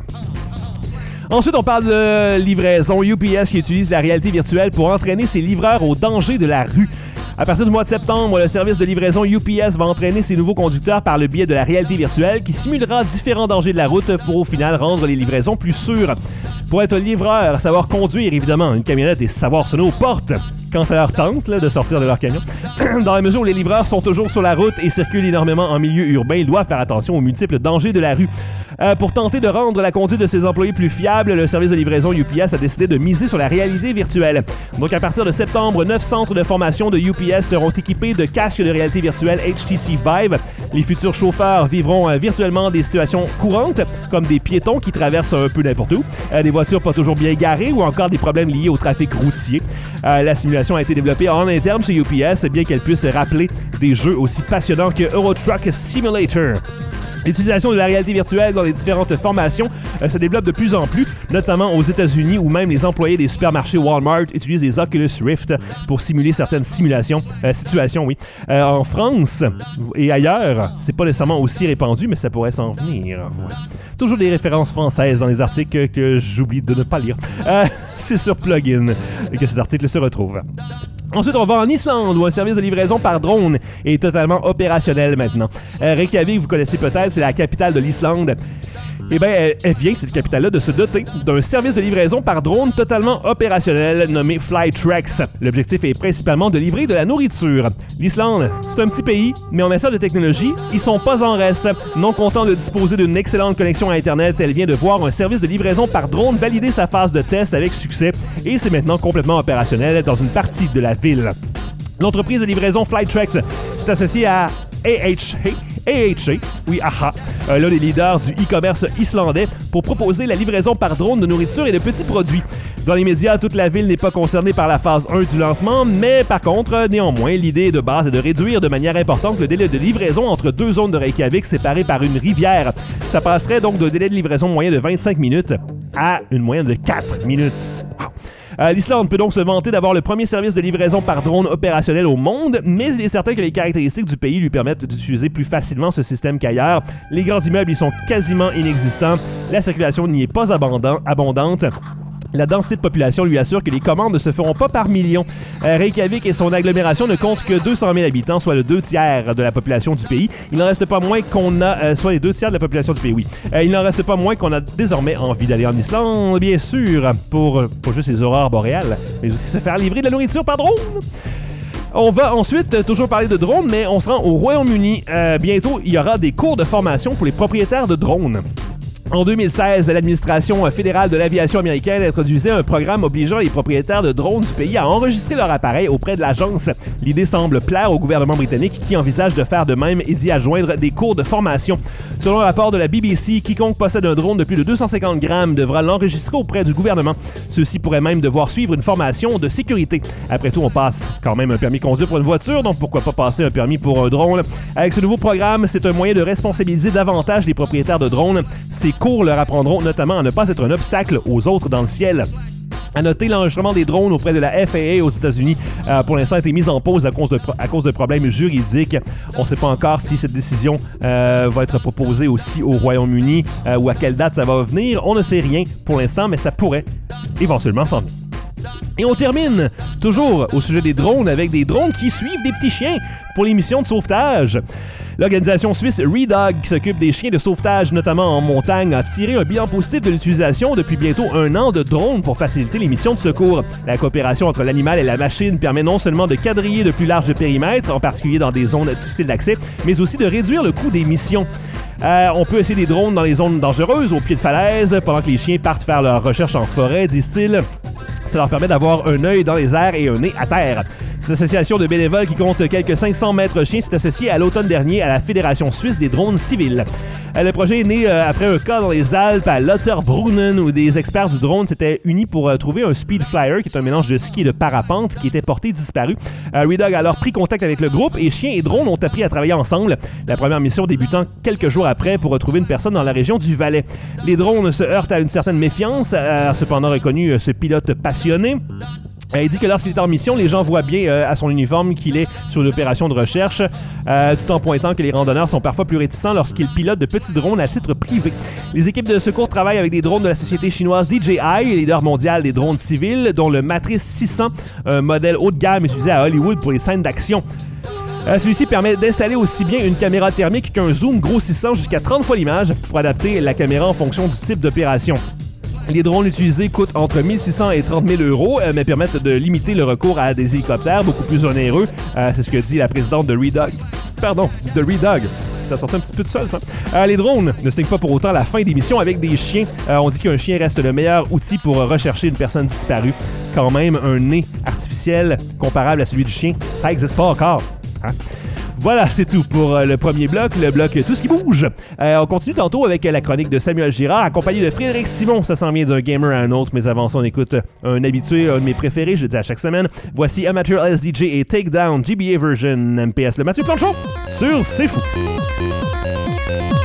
Speaker 2: Ensuite, on parle de livraison. U P S qui utilise la réalité virtuelle pour entraîner ses livreurs au danger de la rue. À partir du mois de septembre, le service de livraison U P S va entraîner ses nouveaux conducteurs par le biais de la réalité virtuelle qui simulera différents dangers de la route pour au final rendre les livraisons plus sûres. Pour être livreur, savoir conduire évidemment une camionnette et savoir sonner aux portes quand ça leur tente là, de sortir de leur camion. Dans la mesure où les livreurs sont toujours sur la route et circulent énormément en milieu urbain, ils doivent faire attention aux multiples dangers de la rue. Euh, pour tenter de rendre la conduite de ses employés plus fiable, le service de livraison U P S a décidé de miser sur la réalité virtuelle. Donc à partir de septembre, neuf centres de formation de U P S seront équipés de casques de réalité virtuelle H T C Vive. Les futurs chauffeurs vivront euh, virtuellement des situations courantes, comme des piétons qui traversent un peu n'importe où, euh, des voitures pas toujours bien garées ou encore des problèmes liés au trafic routier. Euh, la simulation a été développée en interne chez U P S, bien qu'elle puisse rappeler des jeux aussi passionnants que Euro Truck Simulator. L'utilisation de la réalité virtuelle dans les différentes formations euh, se développe de plus en plus, notamment aux États-Unis où même les employés des supermarchés Walmart utilisent des Oculus Rift pour simuler certaines simulations, euh, situations. Oui. Euh, en France et ailleurs, c'est pas nécessairement aussi répandu, mais ça pourrait s'en venir. Voilà. Toujours des références françaises dans les articles que j'oublie de ne pas lire. Euh, c'est sur Plugin que cet article se retrouve. Ensuite, on va en Islande, où un service de livraison par drone est totalement opérationnel maintenant. Euh, Reykjavik, vous connaissez peut-être, c'est la capitale de l'Islande. Eh bien, elle, elle vient, cette capitale-là, de se doter d'un service de livraison par drone totalement opérationnel nommé Flytrex. L'objectif est principalement de livrer de la nourriture. L'Islande, c'est un petit pays, mais en matière de technologie, ils sont pas en reste. Non content de disposer d'une excellente connexion à Internet, elle vient de voir un service de livraison par drone valider sa phase de test avec succès et c'est maintenant complètement opérationnel dans une partie de la ville. L'entreprise de livraison Flytrex s'est associée à A H A. A H A, oui, aha, euh, l'un des leaders du e-commerce islandais, pour proposer la livraison par drone de nourriture et de petits produits. Dans les médias, toute la ville n'est pas concernée par la phase un du lancement, mais par contre, néanmoins, l'idée de base est de réduire de manière importante le délai de livraison entre deux zones de Reykjavik séparées par une rivière. Ça passerait donc d'un délai de livraison moyen de vingt-cinq minutes à une moyenne de quatre minutes. Wow. Euh, L'Islande peut donc se vanter d'avoir le premier service de livraison par drone opérationnel au monde, mais il est certain que les caractéristiques du pays lui permettent d'utiliser plus facilement ce système qu'ailleurs. Les grands immeubles y sont quasiment inexistants, la circulation n'y est pas abondant, abondante. La densité de population lui assure que les commandes ne se feront pas par millions. Euh, Reykjavik et son agglomération ne comptent que deux cent mille habitants, soit le deux tiers de la population du pays. Il n'en reste pas moins qu'on a... Euh, soit les deux tiers de la population du pays, oui. Euh, il n'en reste pas moins qu'on a désormais envie d'aller en Islande, bien sûr, pour pas juste les aurores boréales, mais aussi se faire livrer de la nourriture par drone. On va ensuite euh, toujours parler de drones, mais on se rend au Royaume-Uni. Euh, bientôt, il y aura des cours de formation pour les propriétaires de drones. En deux mille seize, l'administration fédérale de l'aviation américaine introduisait un programme obligeant les propriétaires de drones du pays à enregistrer leur appareil auprès de l'agence. L'idée semble plaire au gouvernement britannique qui envisage de faire de même et d'y adjoindre des cours de formation. Selon un rapport de la B B C, quiconque possède un drone de plus de deux cent cinquante grammes devra l'enregistrer auprès du gouvernement. Ceux-ci pourraient même devoir suivre une formation de sécurité. Après tout, on passe quand même un permis de conduire pour une voiture, donc pourquoi pas passer un permis pour un drone? Avec ce nouveau programme, c'est un moyen de responsabiliser davantage les propriétaires de drones. Ces cours leur apprendront notamment à ne pas être un obstacle aux autres dans le ciel. À noter, l'enregistrement des drones auprès de la F A A aux États-Unis, euh, pour l'instant, a été mis en pause à cause de, pro- à cause de problèmes juridiques. On ne sait pas encore si cette décision euh, va être proposée aussi au Royaume-Uni euh, ou à quelle date ça va venir. On ne sait rien pour l'instant, mais ça pourrait éventuellement s'en venir. Et on termine toujours au sujet des drones avec des drones qui suivent des petits chiens pour les missions de sauvetage. L'organisation suisse Redog, qui s'occupe des chiens de sauvetage, notamment en montagne, a tiré un bilan positif de l'utilisation depuis bientôt un an de drones pour faciliter les missions de secours. La coopération entre l'animal et la machine permet non seulement de quadriller de plus larges périmètres, en particulier dans des zones difficiles d'accès, mais aussi de réduire le coût des missions. Euh, on peut essayer des drones dans les zones dangereuses, au pied de falaise, pendant que les chiens partent faire leur recherche en forêt, disent-ils. Ça leur permet d'avoir un œil dans les airs et un nez à terre. Cette association de bénévoles qui compte quelques cinq cents maîtres chiens s'est associée à l'automne dernier à la Fédération suisse des drones civils. Le projet est né euh, après un cas dans les Alpes à Lauterbrunnen où des experts du drone s'étaient unis pour euh, trouver un speed flyer qui est un mélange de ski et de parapente qui était porté disparu. Euh, Redog a alors pris contact avec le groupe et chiens et drones ont appris à travailler ensemble. La première mission débutant quelques jours après pour retrouver une personne dans la région du Valais. Les drones se heurtent à une certaine méfiance, a cependant reconnu euh, ce pilote passionné. Il dit que lorsqu'il est en mission, les gens voient bien euh, à son uniforme qu'il est sur une opération de recherche, euh, tout en pointant que les randonneurs sont parfois plus réticents lorsqu'ils pilotent de petits drones à titre privé. Les équipes de secours travaillent avec des drones de la société chinoise D J I, leader mondial des drones civils, dont le Matrice six cents, un modèle haut de gamme utilisé à Hollywood pour les scènes d'action. Euh, celui-ci permet d'installer aussi bien une caméra thermique qu'un zoom grossissant jusqu'à trente fois l'image pour adapter la caméra en fonction du type d'opération. Les drones utilisés coûtent entre mille six cents et trente mille euros, euh, mais permettent de limiter le recours à des hélicoptères beaucoup plus onéreux. Euh, c'est ce que dit la présidente de Redog. Pardon, de Redog. Ça sortait un petit peu de seul, ça. Euh, les drones ne signent pas pour autant la fin des missions avec des chiens. Euh, on dit qu'un chien reste le meilleur outil pour rechercher une personne disparue. Quand même, un nez artificiel comparable à celui du chien, ça n'existe pas encore. Hein? Voilà, c'est tout pour euh, le premier bloc, le bloc Tout ce qui bouge. Euh, on continue tantôt avec euh, la chronique de Samuel Girard, accompagné de Frédéric Simon. Ça s'en vient d'un gamer à un autre, mais avant ça, on écoute un habitué, un de mes préférés, je le dis à chaque semaine. Voici Amateur S D J et Takedown G B A Version M P S, le Mathieu Planchon, sur C'est Fou.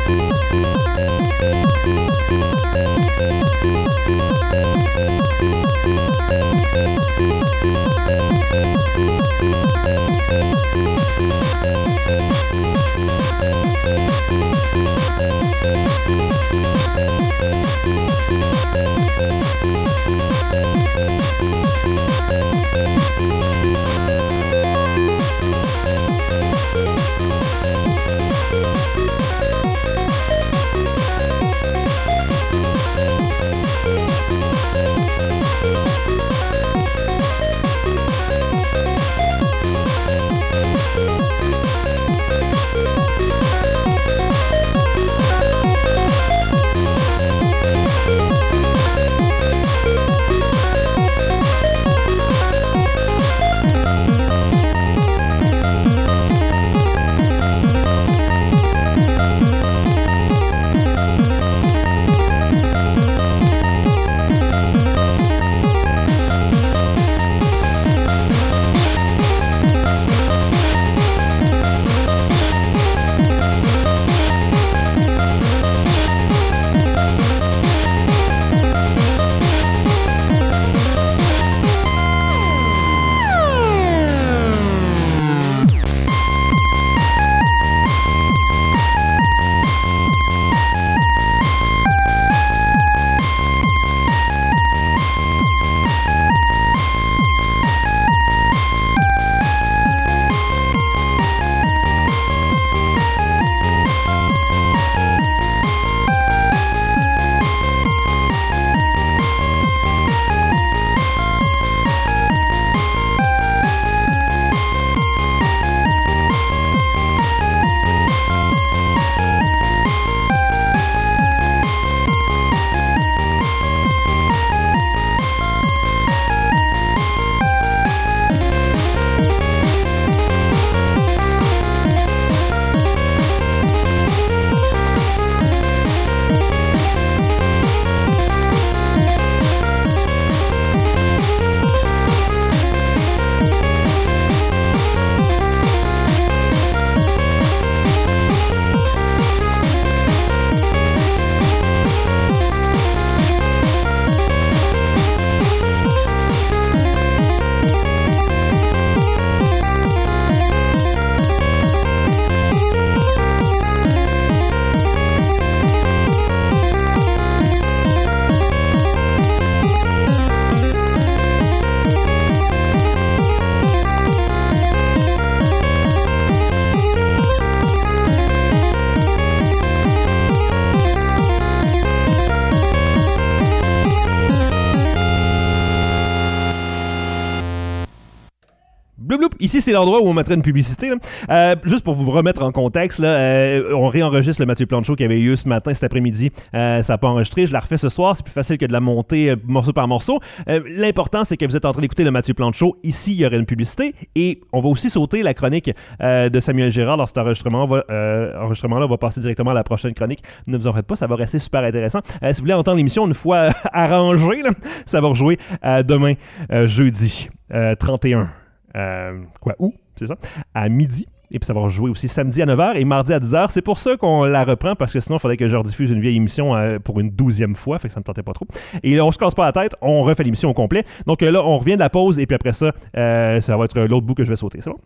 Speaker 2: Bloup, bloup. Ici, c'est l'endroit où on mettrait une publicité. Là. Euh, juste pour vous remettre en contexte, là, euh, on réenregistre le Mathieu Plante Show qui avait eu ce matin, cet après-midi. Euh, ça n'a pas enregistré. Je la refais ce soir. C'est plus facile que de la monter euh, morceau par morceau. Euh, l'important, c'est que vous êtes en train d'écouter le Mathieu Plante Show. Ici, il y aurait une publicité. Et on va aussi sauter la chronique euh, de Samuel Girard dans cet enregistrement. Va, euh, enregistrement-là, on va passer directement à la prochaine chronique. Ne vous en faites pas, ça va rester super intéressant. Euh, si vous voulez entendre l'émission une fois arrangée, là, ça va rejouer euh, demain, euh, jeudi euh, trente et un. Euh, quoi, où, c'est ça, à midi. Et puis ça va rejouer aussi samedi à neuf heures et mardi à dix heures. C'est pour ça qu'on la reprend, parce que sinon, il faudrait que je rediffuse une vieille émission euh, pour une douzième fois, fait que ça me tentait pas trop. Et là, on se casse pas la tête, on refait l'émission au complet. Donc euh, là, on revient de la pause, et puis après ça, euh, ça va être l'autre bout que je vais sauter. C'est bon?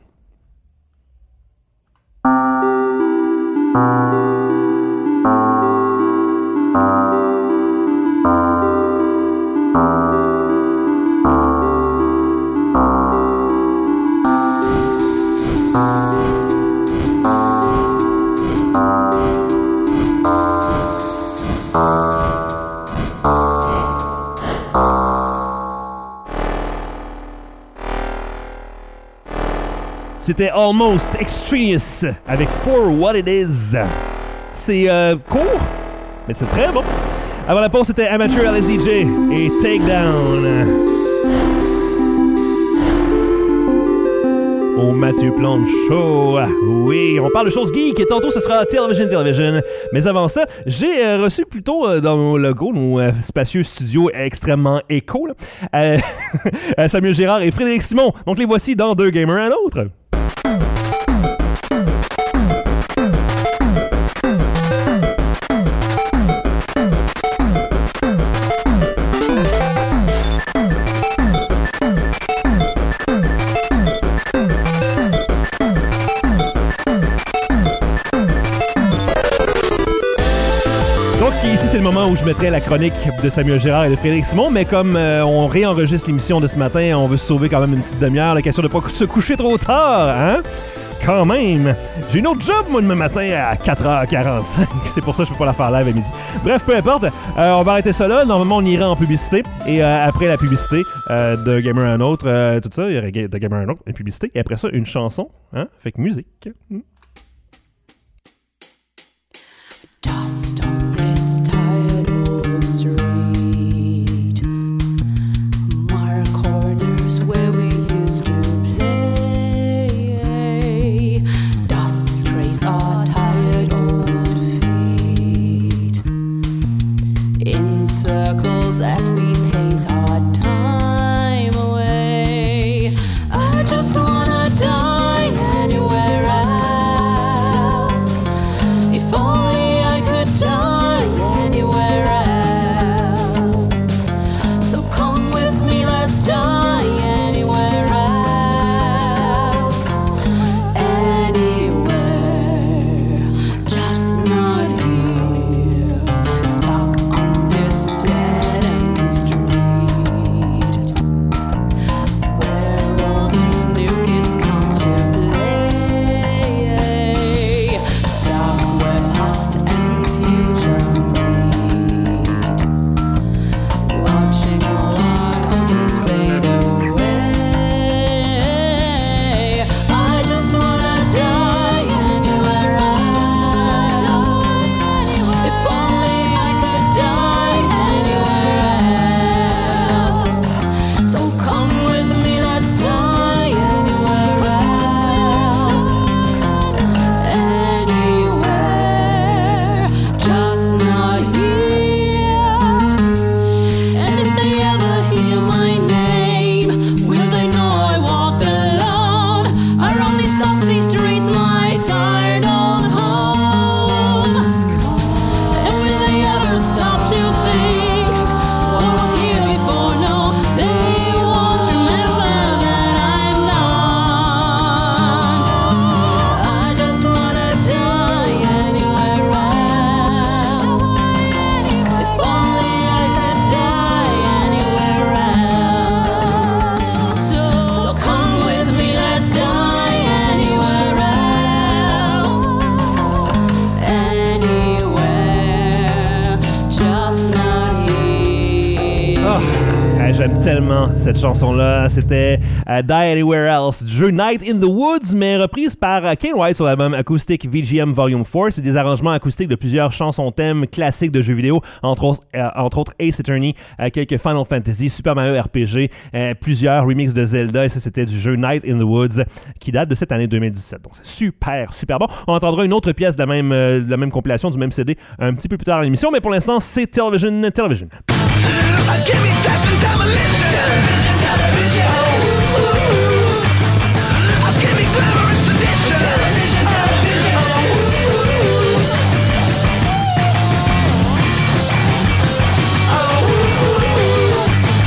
Speaker 2: C'était Almost Extraneous avec For What It Is. C'est euh, court, mais c'est très bon. Avant la pause, c'était Amateur L S D J et Takedown. Au Mathieu Plante Show. Oui, on parle de choses geek. Tantôt, ce sera Television Television. Mais avant ça, j'ai euh, reçu plutôt euh, dans nos logos, nos euh, spacieux studios extrêmement éco, là, euh, Samuel Girard et Frédéric Simon. Donc, les voici dans Deux Gamers à l'autre. où je mettrais la chronique de Samuel Gérard et de Frédéric Simon, mais comme euh, on réenregistre l'émission de ce matin, on veut se sauver quand même une petite demi-heure, la question de ne pas se coucher trop tard, hein? Quand même! J'ai une autre job, moi, demain matin à quatre heures quarante-cinq. C'est pour ça que je peux pas la faire live à midi. Bref, peu importe. Euh, on va arrêter ça là. Normalement, on ira en publicité. Et euh, après la publicité euh, de Gamer un autre, euh, tout ça, il y aurait de Gamer un autre, une publicité. Et après ça, une chanson. Hein? Fait que musique. Mm.
Speaker 3: Dust on this tired old street. Mark corners where we used to play. Dust trace our tired old feet. In circles as we pace our time away. I just wanna die anywhere else. If only I could die anywhere else. So come with me, let's die anywhere else. Anywhere, just not here. Stuck on this dead end street, where all the new kids come to play. Stuck where past and future meet, watching all our dreams fade away. I just wanna die anywhere else. If only I could die anywhere else. So come with me, let's die anywhere else. Anywhere, just not here. And if they ever hear my name, will they know I walked alone around these dusty streets, my tired old home? And will they ever stop to think what was here before? No, they won't remember that I'm gone. I just wanna die anywhere else. If only I could die anywhere else. So, so come with me, let's die anywhere else. Anywhere, just not here.
Speaker 2: Oh, hey, j'aime tellement cette chanson-là. C'était euh, Die Anywhere Else du jeu Night in the Woods, mais reprise par euh, Kane White sur l'album Acoustic V G M Volume quatre. C'est des arrangements acoustiques de plusieurs chansons thèmes classiques de jeux vidéo, entre autres, euh, entre autres Ace Attorney, euh, quelques Final Fantasy, Super Mario R P G, euh, plusieurs remixes de Zelda, et ça c'était du jeu Night in the Woods qui date de cette année deux mille dix-sept. Donc c'est super, super bon. On entendra une autre pièce de la même, euh, de la même compilation, du même C D, un petit peu plus tard dans l'émission, mais pour l'instant c'est Television, Television.
Speaker 4: Give me death and demolition. Television, television. Ooh, ooh, ooh. Oh, give me glamour and sedition. Television, television. Ooh, ooh, ooh. Oh, ooh, ooh.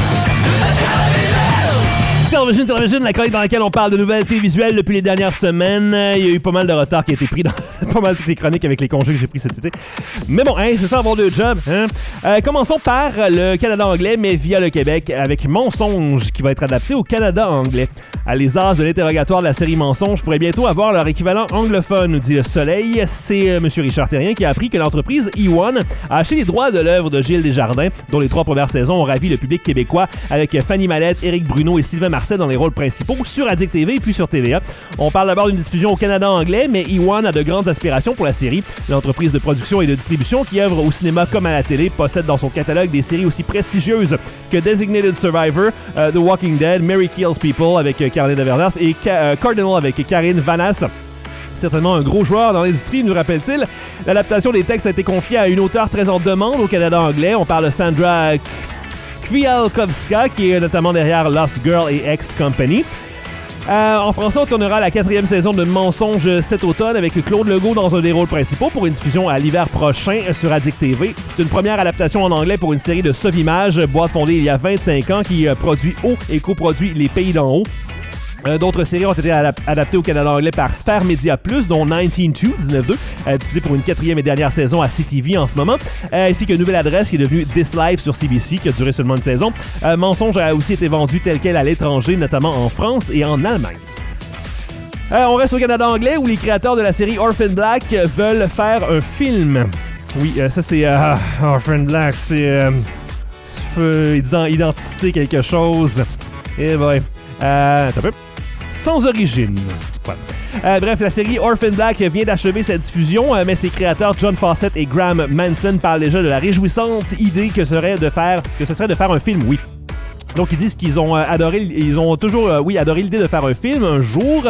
Speaker 4: Television.
Speaker 2: Television, Television, la chronique dans laquelle on parle de nouvelles télévisuelles depuis les dernières semaines. Il y a eu pas mal de retard qui a été pris dans pas mal toutes les chroniques avec les congés que j'ai pris cet été. Mais bon, hein, c'est ça avoir deux jobs. Hein? Euh, commençons par le Canada anglais, mais via le Québec, avec Mensonge, qui va être adapté au Canada anglais. À les as de l'interrogatoire de la série Mensonge pourraient bientôt avoir leur équivalent anglophone, nous dit Le Soleil. C'est euh, M. Richard Terrien qui a appris que l'entreprise E un a acheté les droits de l'œuvre de Gilles Desjardins, dont les trois premières saisons ont ravi le public québécois, avec Fanny Mallette, Éric Bruno et Sylvain Marcel dans les rôles principaux sur Addict T V puis sur T V A. On parle d'abord d'une diffusion au Canada anglais, mais E un a de grandes aspirations pour la série. L'entreprise de production et de distribution qui œuvre au cinéma comme à la télé possède dans son catalogue des séries aussi prestigieuses que Designated Survivor, uh, The Walking Dead, Mary Kills People avec uh, Caroline Davernas et Ca- uh, Cardinal avec Karine Vanasse. Certainement un gros joueur dans l'industrie, nous rappelle-t-il. L'adaptation des textes a été confiée à une auteure très en demande au Canada anglais. On parle de Sandra Kwiatkowska, qui est notamment derrière Lost Girl et X Company. Euh, en français, on tournera la quatrième saison de Mensonge cet automne avec Claude Legault dans un des rôles principaux pour une diffusion à l'hiver prochain sur Addict T V. C'est une première adaptation en anglais pour une série de Sovimage, boîte fondée il y a vingt-cinq ans, qui euh, produit haut et coproduit Les Pays d'en haut. Euh, d'autres séries ont été adap- adaptées au Canada anglais par Sphere Media Plus, dont dix-neuf deux, dix-neuf deux, euh, diffusée pour une quatrième et dernière saison à C T V en ce moment, euh, ainsi qu'une nouvelle adresse qui est devenue This Life sur C B C, qui a duré seulement une saison. Euh, Mensonge a aussi été vendu tel quel à l'étranger, notamment en France et en Allemagne. Euh, on reste au Canada anglais, où les créateurs de la série Orphan Black veulent faire un film. Oui, euh, ça c'est... Euh, Orphan Black, c'est... Euh, il dit dans Identité quelque chose. Et ben... Euh, attends un peu. Sans origine. Voilà. Euh, bref, la série Orphan Black vient d'achever sa diffusion, euh, mais ses créateurs John Fawcett et Graham Manson parlent déjà de la réjouissante idée que serait de faire, que ce serait de faire un film, oui. Donc ils disent qu'ils ont euh, adoré, ils ont toujours, euh, oui, adoré l'idée de faire un film un jour.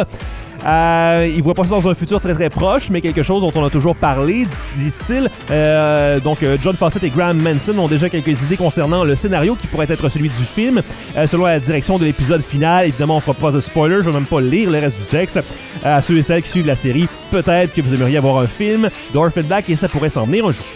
Speaker 2: Euh, ils voient pas ça dans un futur très très proche, mais quelque chose dont on a toujours parlé, disent-ils. Euh, donc, euh, John Fawcett et Graham Manson ont déjà quelques idées concernant le scénario qui pourrait être celui du film, euh, selon la direction de l'épisode final. Évidemment, on fera pas de spoilers, je vais même pas lire le reste du texte. Euh, à ceux et celles qui suivent la série, peut-être que vous aimeriez avoir un film d'Orphan Black et ça pourrait s'en venir un jour.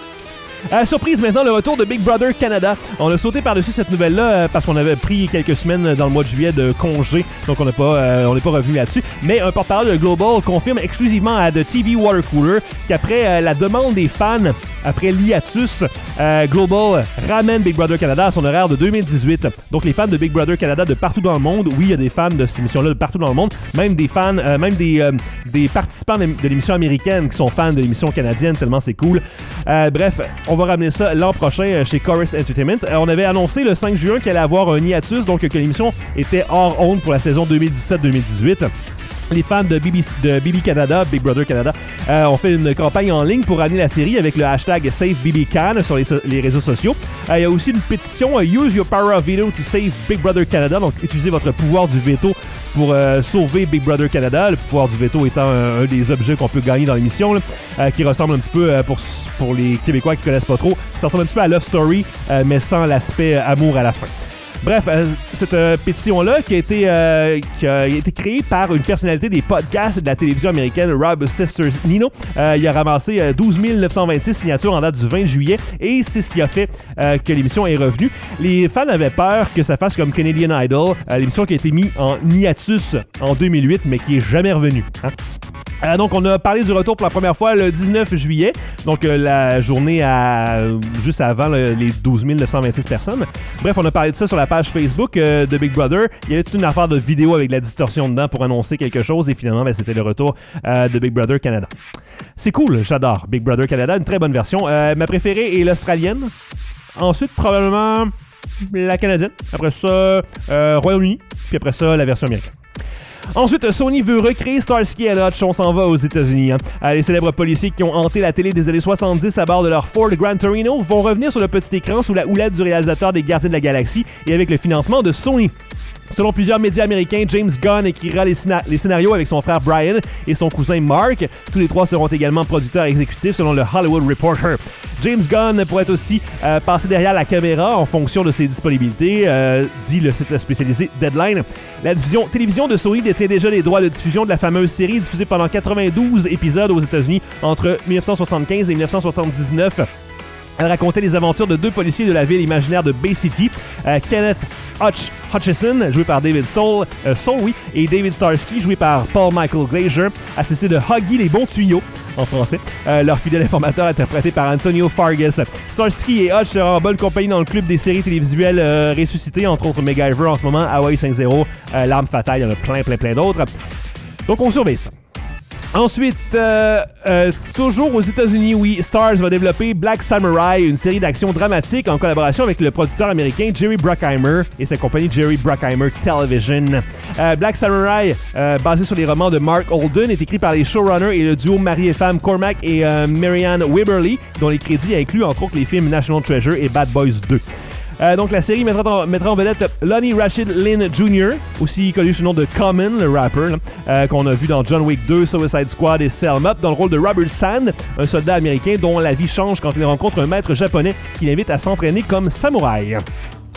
Speaker 2: Euh, surprise maintenant, le retour de Big Brother Canada. On a sauté par-dessus cette nouvelle-là euh, parce qu'on avait pris quelques semaines dans le mois de juillet de congé, donc on n'est pas, euh, on n'est pas revenu là-dessus. Mais un porte-parole de Global confirme exclusivement à The T V Water Cooler qu'après euh, la demande des fans, après l'hiatus, euh, Global ramène Big Brother Canada à son horaire de deux mille dix-huit. Donc les fans de Big Brother Canada de partout dans le monde, oui, il y a des fans de cette émission-là de partout dans le monde, même des fans, euh, même des, euh, des participants de l'émission américaine qui sont fans de l'émission canadienne, tellement c'est cool. Euh, bref, on va ramener ça l'an prochain chez Chorus Entertainment. Euh, on avait annoncé le cinq juin qu'elle allait avoir un hiatus, donc que l'émission était hors onde pour la saison deux mille dix-sept deux mille dix-huit. Les fans de B B, de B B Canada, Big Brother Canada, euh, ont fait une campagne en ligne pour ramener la série avec le hashtag SaveBBCan sur les, so- les réseaux sociaux. Euh, il y a aussi une pétition euh, Use your power of veto to save Big Brother Canada, donc utilisez votre pouvoir du veto pour euh, sauver Big Brother Canada. Le pouvoir du veto étant un, un des objets qu'on peut gagner dans l'émission, là, euh, qui ressemble un petit peu, euh, pour, pour les Québécois qui connaissent pas trop, ça ressemble un petit peu à Love Story, euh, mais sans l'aspect euh, amour à la fin. Bref, euh, cette euh, pétition-là qui a, été, euh, qui a été créée par une personnalité des podcasts de la télévision américaine, Rob Cesternino. Euh, il a ramassé euh, douze mille neuf cent vingt-six signatures en date du vingt juillet et c'est ce qui a fait euh, que l'émission est revenue. Les fans avaient peur que ça fasse comme Canadian Idol, euh, l'émission qui a été mise en hiatus en deux mille huit mais qui est jamais revenue. Hein? Euh, donc, on a parlé du retour pour la première fois le dix-neuf juillet, donc euh, la journée à, juste avant le, les douze mille neuf cent vingt-six personnes. Bref, on a parlé de ça sur la page Facebook euh, de Big Brother. Il y avait toute une affaire de vidéo avec de la distorsion dedans pour annoncer quelque chose et finalement, ben, c'était le retour euh, de Big Brother Canada. C'est cool, j'adore Big Brother Canada, une très bonne version. Euh, ma préférée est l'australienne. Ensuite, probablement la canadienne. Après ça, euh, Royaume-Uni. Puis après ça, la version américaine. Ensuite, Sony veut recréer Starsky and Hutch. On s'en va aux États-Unis. Hein. Les célèbres policiers qui ont hanté la télé des années soixante-dix à bord de leur Ford Gran Torino vont revenir sur le petit écran sous la houlette du réalisateur des Gardiens de la Galaxie et avec le financement de Sony. Selon plusieurs médias américains, James Gunn écrira les, scénar- les scénarios avec son frère Brian et son cousin Mark. Tous les trois seront également producteurs exécutifs selon le Hollywood Reporter. James Gunn pourrait aussi euh, passer derrière la caméra en fonction de ses disponibilités, euh, dit le site spécialisé Deadline. La division télévision de Sony détient déjà les droits de diffusion de la fameuse série diffusée pendant quatre-vingt-douze épisodes aux États-Unis entre dix-neuf cent soixante-quinze et dix-neuf cent soixante-dix-neuf. Elle racontait les aventures de deux policiers de la ville imaginaire de Bay City, euh, Kenneth Hutch Hutchison, joué par David Stoll, euh, Soul, oui, et David Starsky, joué par Paul Michael Glazer, assisté de Huggy les bons tuyaux, en français, euh, leur fidèle informateur interprété par Antonio Fargas. Starsky et Hutch seront en bonne compagnie dans le club des séries télévisuelles euh, ressuscitées, entre autres MacGyver en ce moment, Hawaii cinq zéro, euh, L'Arme Fatale, il y en a plein, plein, plein d'autres. Donc on surveille ça. Ensuite, euh, euh, toujours aux États-Unis, oui, Starz va développer Black Samurai, une série d'action dramatique en collaboration avec le producteur américain Jerry Bruckheimer et sa compagnie Jerry Bruckheimer Television. Euh, Black Samurai, euh, basé sur les romans de Mark Holden, est écrit par les showrunners et le duo mari et femme Cormac et euh, Marianne Wibberley, dont les crédits incluent entre autres les films National Treasure et Bad Boys deux. Euh, donc la série mettra en, mettra en vedette Lonnie Rashid Lynn junior, aussi connu sous le nom de Common, le rapper, là, euh, qu'on a vu dans John Wick deux, Suicide Squad et Selma, dans le rôle de Robert Sand, un soldat américain dont la vie change quand il rencontre un maître japonais qui l'invite à s'entraîner comme samouraï.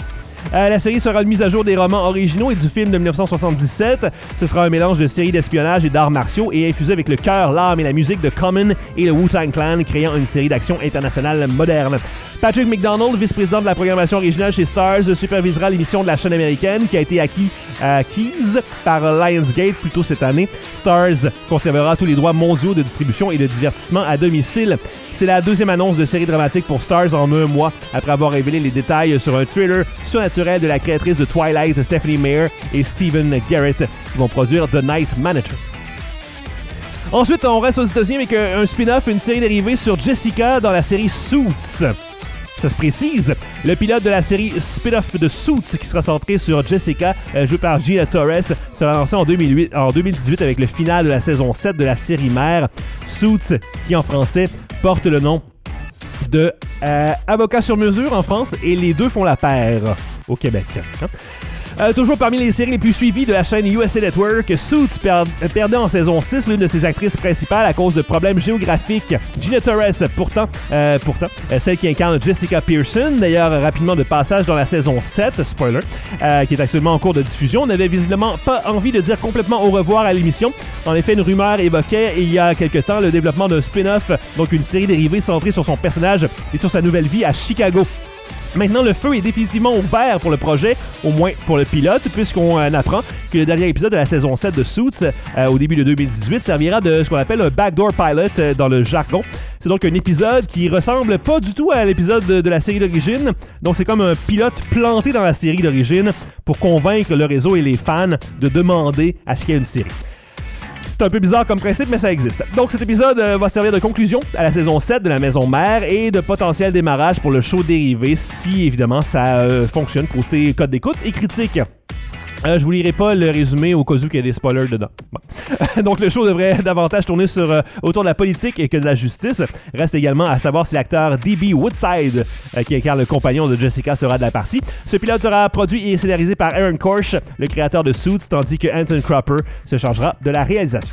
Speaker 2: Euh, la série sera une mise à jour des romans originaux et du film de dix-neuf cent soixante-dix-sept. Ce sera un mélange de séries d'espionnage et d'arts martiaux et infusé avec le cœur, l'âme et la musique de Common et le Wu-Tang Clan, créant une série d'action internationale moderne. Patrick McDonald, vice-président de la programmation originale chez Stars, supervisera l'émission de la chaîne américaine qui a été acquis, acquise par Lionsgate plus tôt cette année. Stars conservera tous les droits mondiaux de distribution et de divertissement à domicile. C'est la deuxième annonce de série dramatique pour Stars en un mois, après avoir révélé les détails sur un thriller surnaturel de la créatrice de Twilight, Stephanie Meyer, et Stephen Garrett, qui vont produire The Night Manager. Ensuite, on reste aux États-Unis avec un spin-off, une série dérivée sur Jessica dans la série Suits. Ça se précise. Le pilote de la série spin-off de Suits, qui sera centré sur Jessica, euh, joué par Gina Torres, sera lancé en, deux mille huit, en deux mille dix-huit avec le final de la saison sept de la série mère. Suits, qui en français porte le nom de euh, Avocat sur mesure en France, et les deux font la paire au Québec. Hein? Euh, toujours parmi les séries les plus suivies de la chaîne U S A Network, Suits per- perdait en saison six l'une de ses actrices principales à cause de problèmes géographiques. Gina Torres, pourtant, euh, pourtant euh, celle qui incarne Jessica Pearson, d'ailleurs rapidement de passage dans la saison sept, spoiler, euh, qui est actuellement en cours de diffusion, n'avait visiblement pas envie de dire complètement au revoir à l'émission. En effet, une rumeur évoquait il y a quelque temps le développement d'un spin-off, donc une série dérivée centrée sur son personnage et sur sa nouvelle vie à Chicago. Maintenant, le feu est définitivement ouvert pour le projet, au moins pour le pilote, puisqu'on euh, apprend que le dernier épisode de la saison sept de Suits, euh, au début de deux mille dix-huit, servira de ce qu'on appelle un backdoor pilot euh, dans le jargon. C'est donc un épisode qui ressemble pas du tout à l'épisode de, de la série d'origine. Donc c'est comme un pilote planté dans la série d'origine pour convaincre le réseau et les fans de demander à ce qu'il y ait une série. C'est un peu bizarre comme principe, mais ça existe. Donc cet épisode euh, va servir de conclusion à la saison sept de la Maison Mère et de potentiel démarrage pour le show dérivé si, évidemment, ça euh, fonctionne côté code d'écoute et critique. Euh, je vous lirai pas le résumé au cas où il y a des spoilers dedans. Bon. Donc le show devrait davantage tourner sur, euh, autour de la politique et que de la justice. Reste également à savoir si l'acteur D B Woodside, euh, qui incarne le compagnon de Jessica, sera de la partie. Ce pilote sera produit et scénarisé par Aaron Korsh, le créateur de Suits, tandis que Anton Cropper se chargera de la réalisation.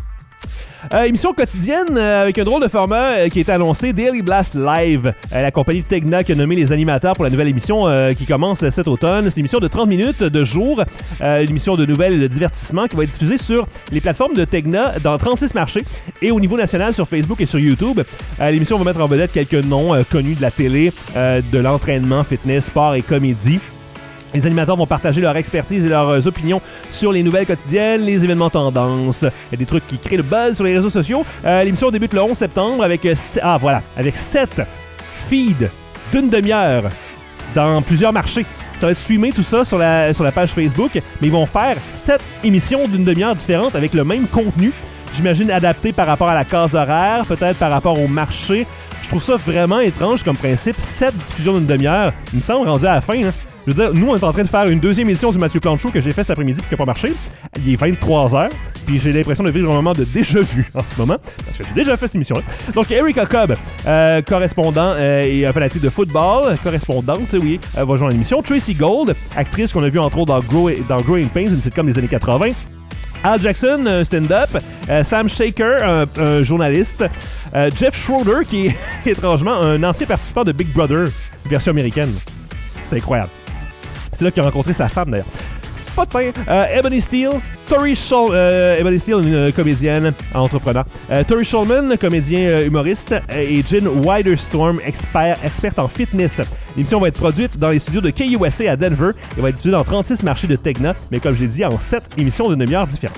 Speaker 2: Euh, émission quotidienne euh, avec un drôle de format euh, qui est annoncé, Daily Blast Live. Euh, la compagnie Tegna qui a nommé les animateurs pour la nouvelle émission euh, qui commence cet automne. C'est une émission de trente minutes de jour, euh, une émission de nouvelles et de divertissement qui va être diffusée sur les plateformes de Tegna dans trente-six marchés et au niveau national sur Facebook et sur YouTube. Euh, l'émission va mettre en vedette quelques noms euh, connus de la télé, euh, de l'entraînement, fitness, sport et comédie. Les animateurs vont partager leur expertise et leurs opinions sur les nouvelles quotidiennes, les événements tendances, il y a des trucs qui créent le buzz sur les réseaux sociaux. Euh, l'émission débute le onze septembre avec ah voilà, avec sept feeds d'une demi-heure dans plusieurs marchés. Ça va être streamé tout ça sur la sur la page Facebook, mais ils vont faire sept émissions d'une demi-heure différentes avec le même contenu. J'imagine adapté par rapport à la case horaire, peut-être par rapport au marché. Je trouve ça vraiment étrange comme principe. sept diffusions d'une demi-heure, il me semble rendu à la fin, hein. Je veux dire, nous, on est en train de faire une deuxième émission du Mathieu Plante Show que j'ai fait cet après-midi et qui n'a pas marché. Il est vingt-trois heures, puis j'ai l'impression de vivre un moment de déjà-vu en ce moment, parce que j'ai déjà fait cette émission-là. Donc, Erika Cobb, euh, correspondant euh, et fanatique de football, correspondante, oui, euh, va joindre l'émission. Tracy Gold, actrice qu'on a vue entre autres dans, Grow- dans Growing Pains, une sitcom des années quatre-vingts. Al Jackson, un stand-up. Euh, Sam Shaker, un, un journaliste. Euh, Jeff Schroeder, qui est étrangement un ancien participant de Big Brother, version américaine. C'est incroyable. C'est là qu'il a rencontré sa femme, d'ailleurs. Pas de pain. Euh, Ebony Steele, Tori Shul- euh, Ebony Steele, une comédienne entrepreneur. Euh, Tori Shulman, comédien euh, humoriste. Et Jen Witherstorm, expert, experte en fitness. L'émission va être produite dans les studios de K U S A à Denver et va être diffusée dans trente-six marchés de Tegna, mais comme j'ai dit, en sept émissions d'une demi-heure différentes.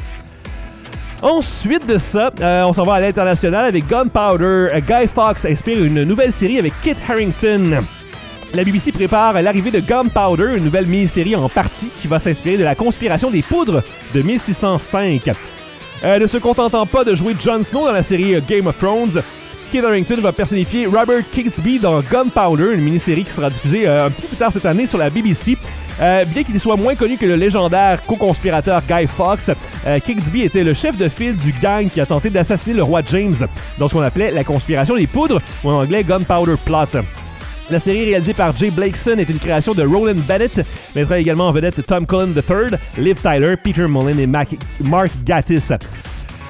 Speaker 2: Ensuite de ça, euh, on s'en va à l'international avec Gunpowder. Euh, Guy Fawkes inspire une nouvelle série avec Kit Harington. La B B C prépare l'arrivée de Gunpowder, une nouvelle mini-série en partie qui va s'inspirer de la conspiration des poudres de mille six cent cinq. Euh, ne se contentant pas de jouer Jon Snow dans la série Game of Thrones, Kit Harington va personnifier Robert Catesby dans Gunpowder, une mini-série qui sera diffusée euh, un petit peu plus tard cette année sur la B B C. Euh, bien qu'il soit moins connu que le légendaire co-conspirateur Guy Fawkes, euh, Catesby était le chef de file du gang qui a tenté d'assassiner le roi James dans ce qu'on appelait la conspiration des poudres, ou en anglais Gunpowder Plot. La série réalisée par Jay Blakeson est une création de Roland Bennett, mettra également en vedette Tom Cullen the third, Liv Tyler, Peter Mullen et Mac- Mark Gatiss.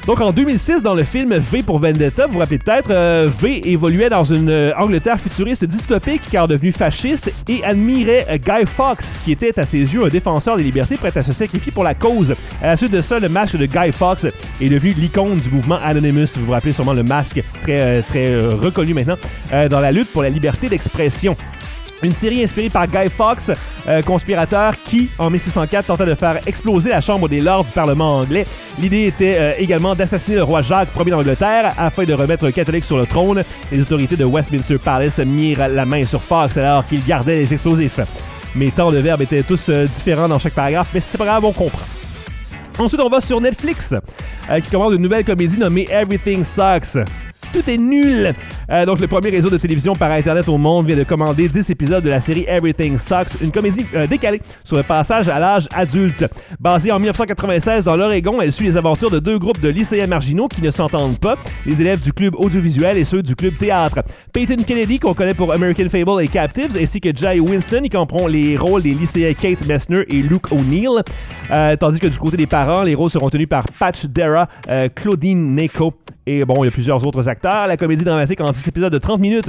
Speaker 2: Donc en deux mille six, dans le film V pour Vendetta, vous vous rappelez peut-être, euh, V évoluait dans une euh, Angleterre futuriste dystopique car devenu fasciste et admirait euh, Guy Fawkes, qui était à ses yeux un défenseur des libertés prêt à se sacrifier pour la cause. À la suite de ça, le masque de Guy Fawkes est devenu l'icône du mouvement Anonymous. Vous vous rappelez sûrement le masque très, euh, très euh, reconnu maintenant euh, dans la lutte pour la liberté d'expression. Une série inspirée par Guy Fawkes, euh, conspirateur qui, en mille six cent quatre, tentait de faire exploser la Chambre des Lords du Parlement anglais. L'idée était euh, également d'assassiner le roi Jacques Ier d'Angleterre afin de remettre un catholique sur le trône. Les autorités de Westminster Palace mirent la main sur Fawkes alors qu'il gardait les explosifs. Mes temps de verbe étaient tous euh, différents dans chaque paragraphe, mais c'est pas grave, on comprend. Ensuite, on va sur Netflix, euh, qui commande une nouvelle comédie nommée Everything Sucks. Tout est nul! Euh, donc, le premier réseau de télévision par Internet au monde vient de commander dix épisodes de la série Everything Sucks, une comédie euh, décalée sur le passage à l'âge adulte. Basée en dix-neuf cent quatre-vingt-seize dans l'Oregon, elle suit les aventures de deux groupes de lycéens marginaux qui ne s'entendent pas, les élèves du club audiovisuel et ceux du club théâtre. Peyton Kennedy, qu'on connaît pour American Fable et Captives, ainsi que Jai Winston, qui comprend les rôles des lycéens Kate Messner et Luke O'Neill. Euh, tandis que du côté des parents, les rôles seront tenus par Patch Dara, euh, Claudine Neko et bon, il y a plusieurs autres acteurs. La comédie dramatique en dix épisodes de trente minutes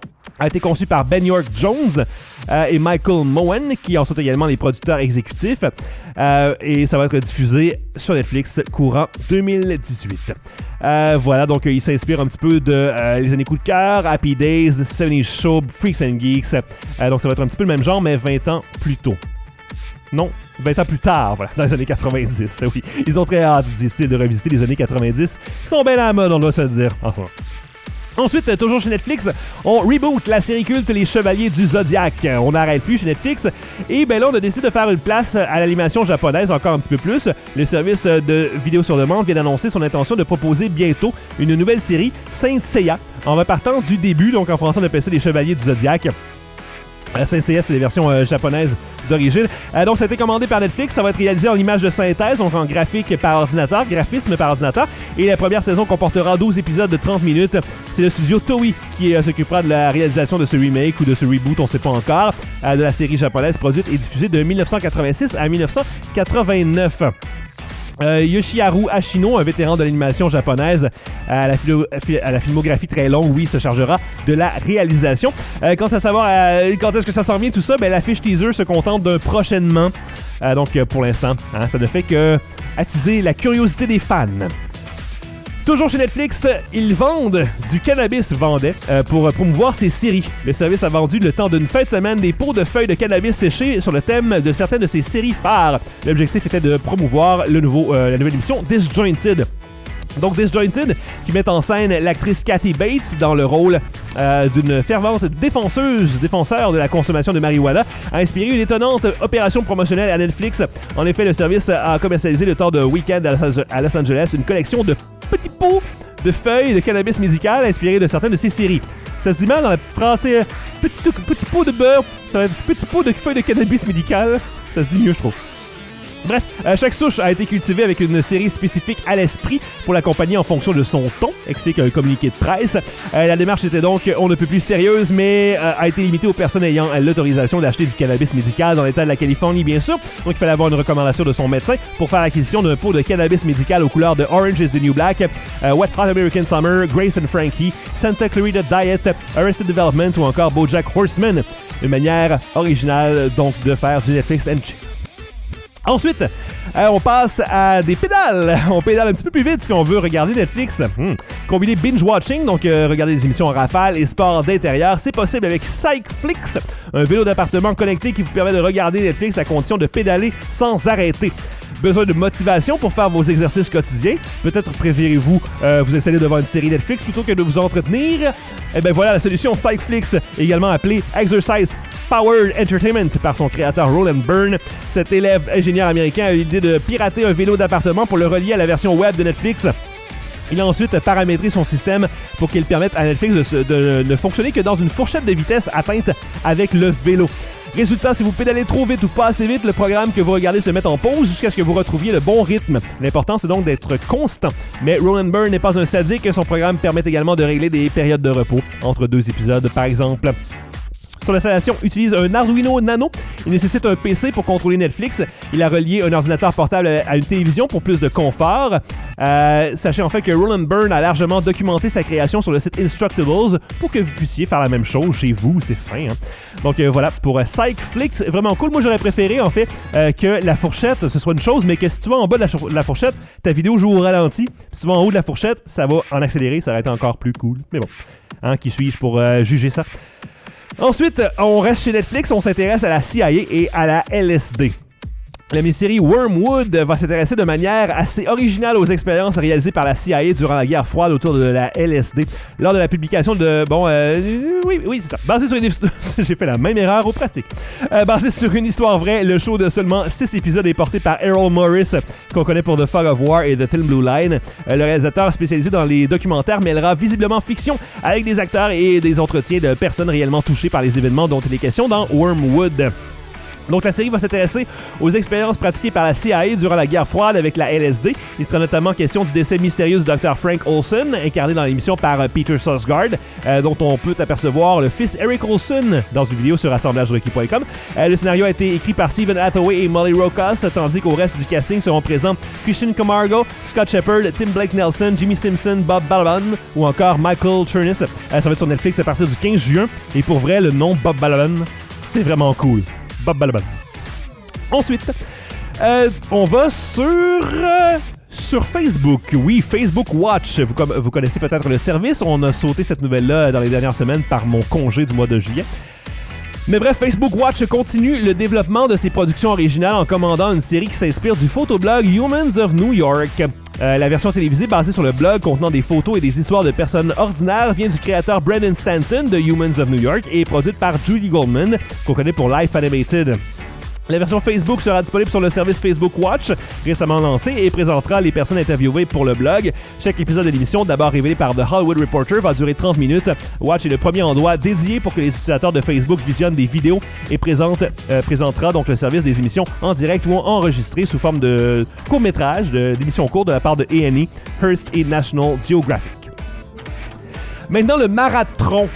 Speaker 2: a été conçue par Ben York Jones euh, et Michael Moen, qui en sont également les producteurs exécutifs. Euh, et ça va être diffusé sur Netflix courant deux mille dix-huit. Euh, voilà, donc euh, il s'inspire un petit peu de euh, les années coup de cœur, Happy Days, soixante-dix Show, Freaks and Geeks. Euh, donc ça va être un petit peu le même genre, mais vingt ans plus tôt. Non, vingt ans plus tard, voilà, dans les années quatre-vingt-dix. Oui, ils ont très hâte d'essayer de revisiter les années quatre-vingt-dix, qui sont bien à la mode, on doit se le dire. Enfin. Ensuite, toujours chez Netflix, on reboot la série culte Les Chevaliers du Zodiac. On n'arrête plus chez Netflix. Et ben là, on a décidé de faire une place à l'animation japonaise encore un petit peu plus. Le service de vidéo sur demande vient d'annoncer son intention de proposer bientôt une nouvelle série, Saint Seiya, en repartant du début, donc en français on appelle ça Les Chevaliers du Zodiac. Saint Seiya, c'est les versions euh, japonaises d'origine. Euh, donc, ça a été commandé par Netflix. Ça va être réalisé en image de synthèse, donc en graphique par ordinateur, graphisme par ordinateur. Et la première saison comportera douze épisodes de trente minutes. C'est le studio Toei qui euh, s'occupera de la réalisation de ce remake ou de ce reboot, on ne sait pas encore, euh, de la série japonaise produite et diffusée de dix-neuf cent quatre-vingt-six à dix-neuf cent quatre-vingt-neuf. Euh, Yoshiharu Ashino, un vétéran de l'animation japonaise, à la, philo- à la filmographie très longue, oui, se chargera de la réalisation. Euh, quant à savoir euh, quand est-ce que ça s'en vient tout ça, ben, la fiche teaser se contente d'un prochainement. Euh, donc, pour l'instant, hein, ça ne fait que attiser la curiosité des fans. Toujours chez Netflix, ils vendent du cannabis, vendaient, euh, pour promouvoir ses séries. Le service a vendu le temps d'une fin de semaine des pots de feuilles de cannabis séchées sur le thème de certaines de ses séries phares. L'objectif était de promouvoir le nouveau, euh, la nouvelle émission Disjointed. Donc Disjointed, qui met en scène l'actrice Kathy Bates dans le rôle euh, d'une fervente défenseuse, défenseur de la consommation de marijuana, a inspiré une étonnante opération promotionnelle à Netflix. En effet, le service a commercialisé le temps d'un week-end à Los Angeles une collection de petits pots de feuilles de cannabis médical inspirées de certaines de ses séries. Ça se dit mal dans la petite phrase, c'est petit, petit pot de beurre, ça va être petit pot de feuilles de cannabis médical. Ça se dit mieux, je trouve. Bref, euh, chaque souche a été cultivée avec une série spécifique à l'esprit pour l'accompagner en fonction de son ton, explique un communiqué de presse. Euh, la démarche était donc on ne peut plus sérieuse, mais euh, a été limitée aux personnes ayant euh, l'autorisation d'acheter du cannabis médical dans l'État de la Californie, bien sûr. Donc il fallait avoir une recommandation de son médecin pour faire l'acquisition d'un pot de cannabis médical aux couleurs de Orange is the New Black, euh, Wet Hot American Summer, Grace and Frankie, Santa Clarita Diet, Arrested Development ou encore BoJack Horseman. Une manière originale donc de faire du Netflix and chill. Ensuite, euh, on passe à des pédales. On pédale un petit peu plus vite si on veut regarder Netflix. Hmm. Combiner binge-watching, donc euh, regarder des émissions en rafale, et sport d'intérieur, c'est possible avec Psychflix, un vélo d'appartement connecté qui vous permet de regarder Netflix à condition de pédaler sans arrêter. Besoin de motivation pour faire vos exercices quotidiens? Peut-être préférez-vous euh, vous installer devant une série Netflix plutôt que de vous entretenir? Eh bien voilà la solution Psychflix, également appelée Exercise Powered Entertainment par son créateur Roland Byrne. Cet élève ingénieur américain a eu l'idée de pirater un vélo d'appartement pour le relier à la version web de Netflix. Il a ensuite paramétré son système pour qu'il permette à Netflix de, se, de ne fonctionner que dans une fourchette de vitesse atteinte avec le vélo. Résultat, si vous pédalez trop vite ou pas assez vite, le programme que vous regardez se met en pause jusqu'à ce que vous retrouviez le bon rythme. L'important, c'est donc d'être constant. Mais Roland Byrne n'est pas un sadique et son programme permet également de régler des périodes de repos entre deux épisodes, par exemple. Son installation utilise un Arduino Nano. Il nécessite un P C pour contrôler Netflix. Il a relié un ordinateur portable à une télévision pour plus de confort. Euh, sachez en fait que Roland Byrne a largement documenté sa création sur le site Instructables pour que vous puissiez faire la même chose chez vous. C'est fin, hein? Donc euh, voilà, pour euh, Psychflix, vraiment cool. Moi, j'aurais préféré en fait euh, que la fourchette, ce soit une chose, mais que si tu vas en bas de la, chou- la fourchette, ta vidéo joue au ralenti. Si tu vas en haut de la fourchette, ça va en accéléré. Ça va être encore plus cool. Mais bon, hein, qui suis-je pour euh, juger ça? Ensuite, on reste chez Netflix, on s'intéresse à la C I A et à la L S D. La mini-série Wormwood va s'intéresser de manière assez originale aux expériences réalisées par la C I A durant la guerre froide autour de la L S D. Lors de la publication de... Bon, euh, oui, oui, c'est ça. Basé sur une... J'ai fait la même erreur au pratique. Euh, basé sur une histoire vraie, le show de seulement six épisodes est porté par Errol Morris, qu'on connaît pour The Fog of War et The Thin Blue Line. Euh, le réalisateur spécialisé dans les documentaires mêlera visiblement fiction avec des acteurs et des entretiens de personnes réellement touchées par les événements dont il est question dans Wormwood. Donc, la série va s'intéresser aux expériences pratiquées par la C I A durant la guerre froide avec la L S D. Il sera notamment question du décès mystérieux du docteur Frank Olson, incarné dans l'émission par euh, Peter Sarsgaard, euh, dont on peut apercevoir le fils Eric Olson dans une vidéo sur assemblage requis point com. Euh, le scénario a été écrit par Stephen Hathaway et Molly Rokas, tandis qu'au reste du casting seront présents Christian Camargo, Scott Shepard, Tim Blake Nelson, Jimmy Simpson, Bob Balaban ou encore Michael Chernus. Euh, ça va être sur Netflix à partir du quinze juin. Et pour vrai, le nom Bob Balaban, c'est vraiment cool. Bob Balaban. Ensuite, euh, on va sur euh, sur Facebook. Oui, Facebook Watch. Vous, vous connaissez peut-être le service. On a sauté cette nouvelle-là dans les dernières semaines par mon congé du mois de juillet. Mais bref, Facebook Watch continue le développement de ses productions originales en commandant une série qui s'inspire du photoblog Humans of New York. Euh, la version télévisée basée sur le blog contenant des photos et des histoires de personnes ordinaires vient du créateur Brandon Stanton de Humans of New York et est produite par Judy Goldman, qu'on connaît pour Life Animated. La version Facebook sera disponible sur le service Facebook Watch, récemment lancé, et présentera les personnes interviewées pour le blog. Chaque épisode de l'émission, d'abord révélé par The Hollywood Reporter, va durer trente minutes. Watch est le premier endroit dédié pour que les utilisateurs de Facebook visionnent des vidéos et présente, euh, présentera donc le service des émissions en direct ou enregistrées sous forme de court-métrage, de, d'émissions courtes de la part de A and E, Hearst et National Geographic. Maintenant, le marathon.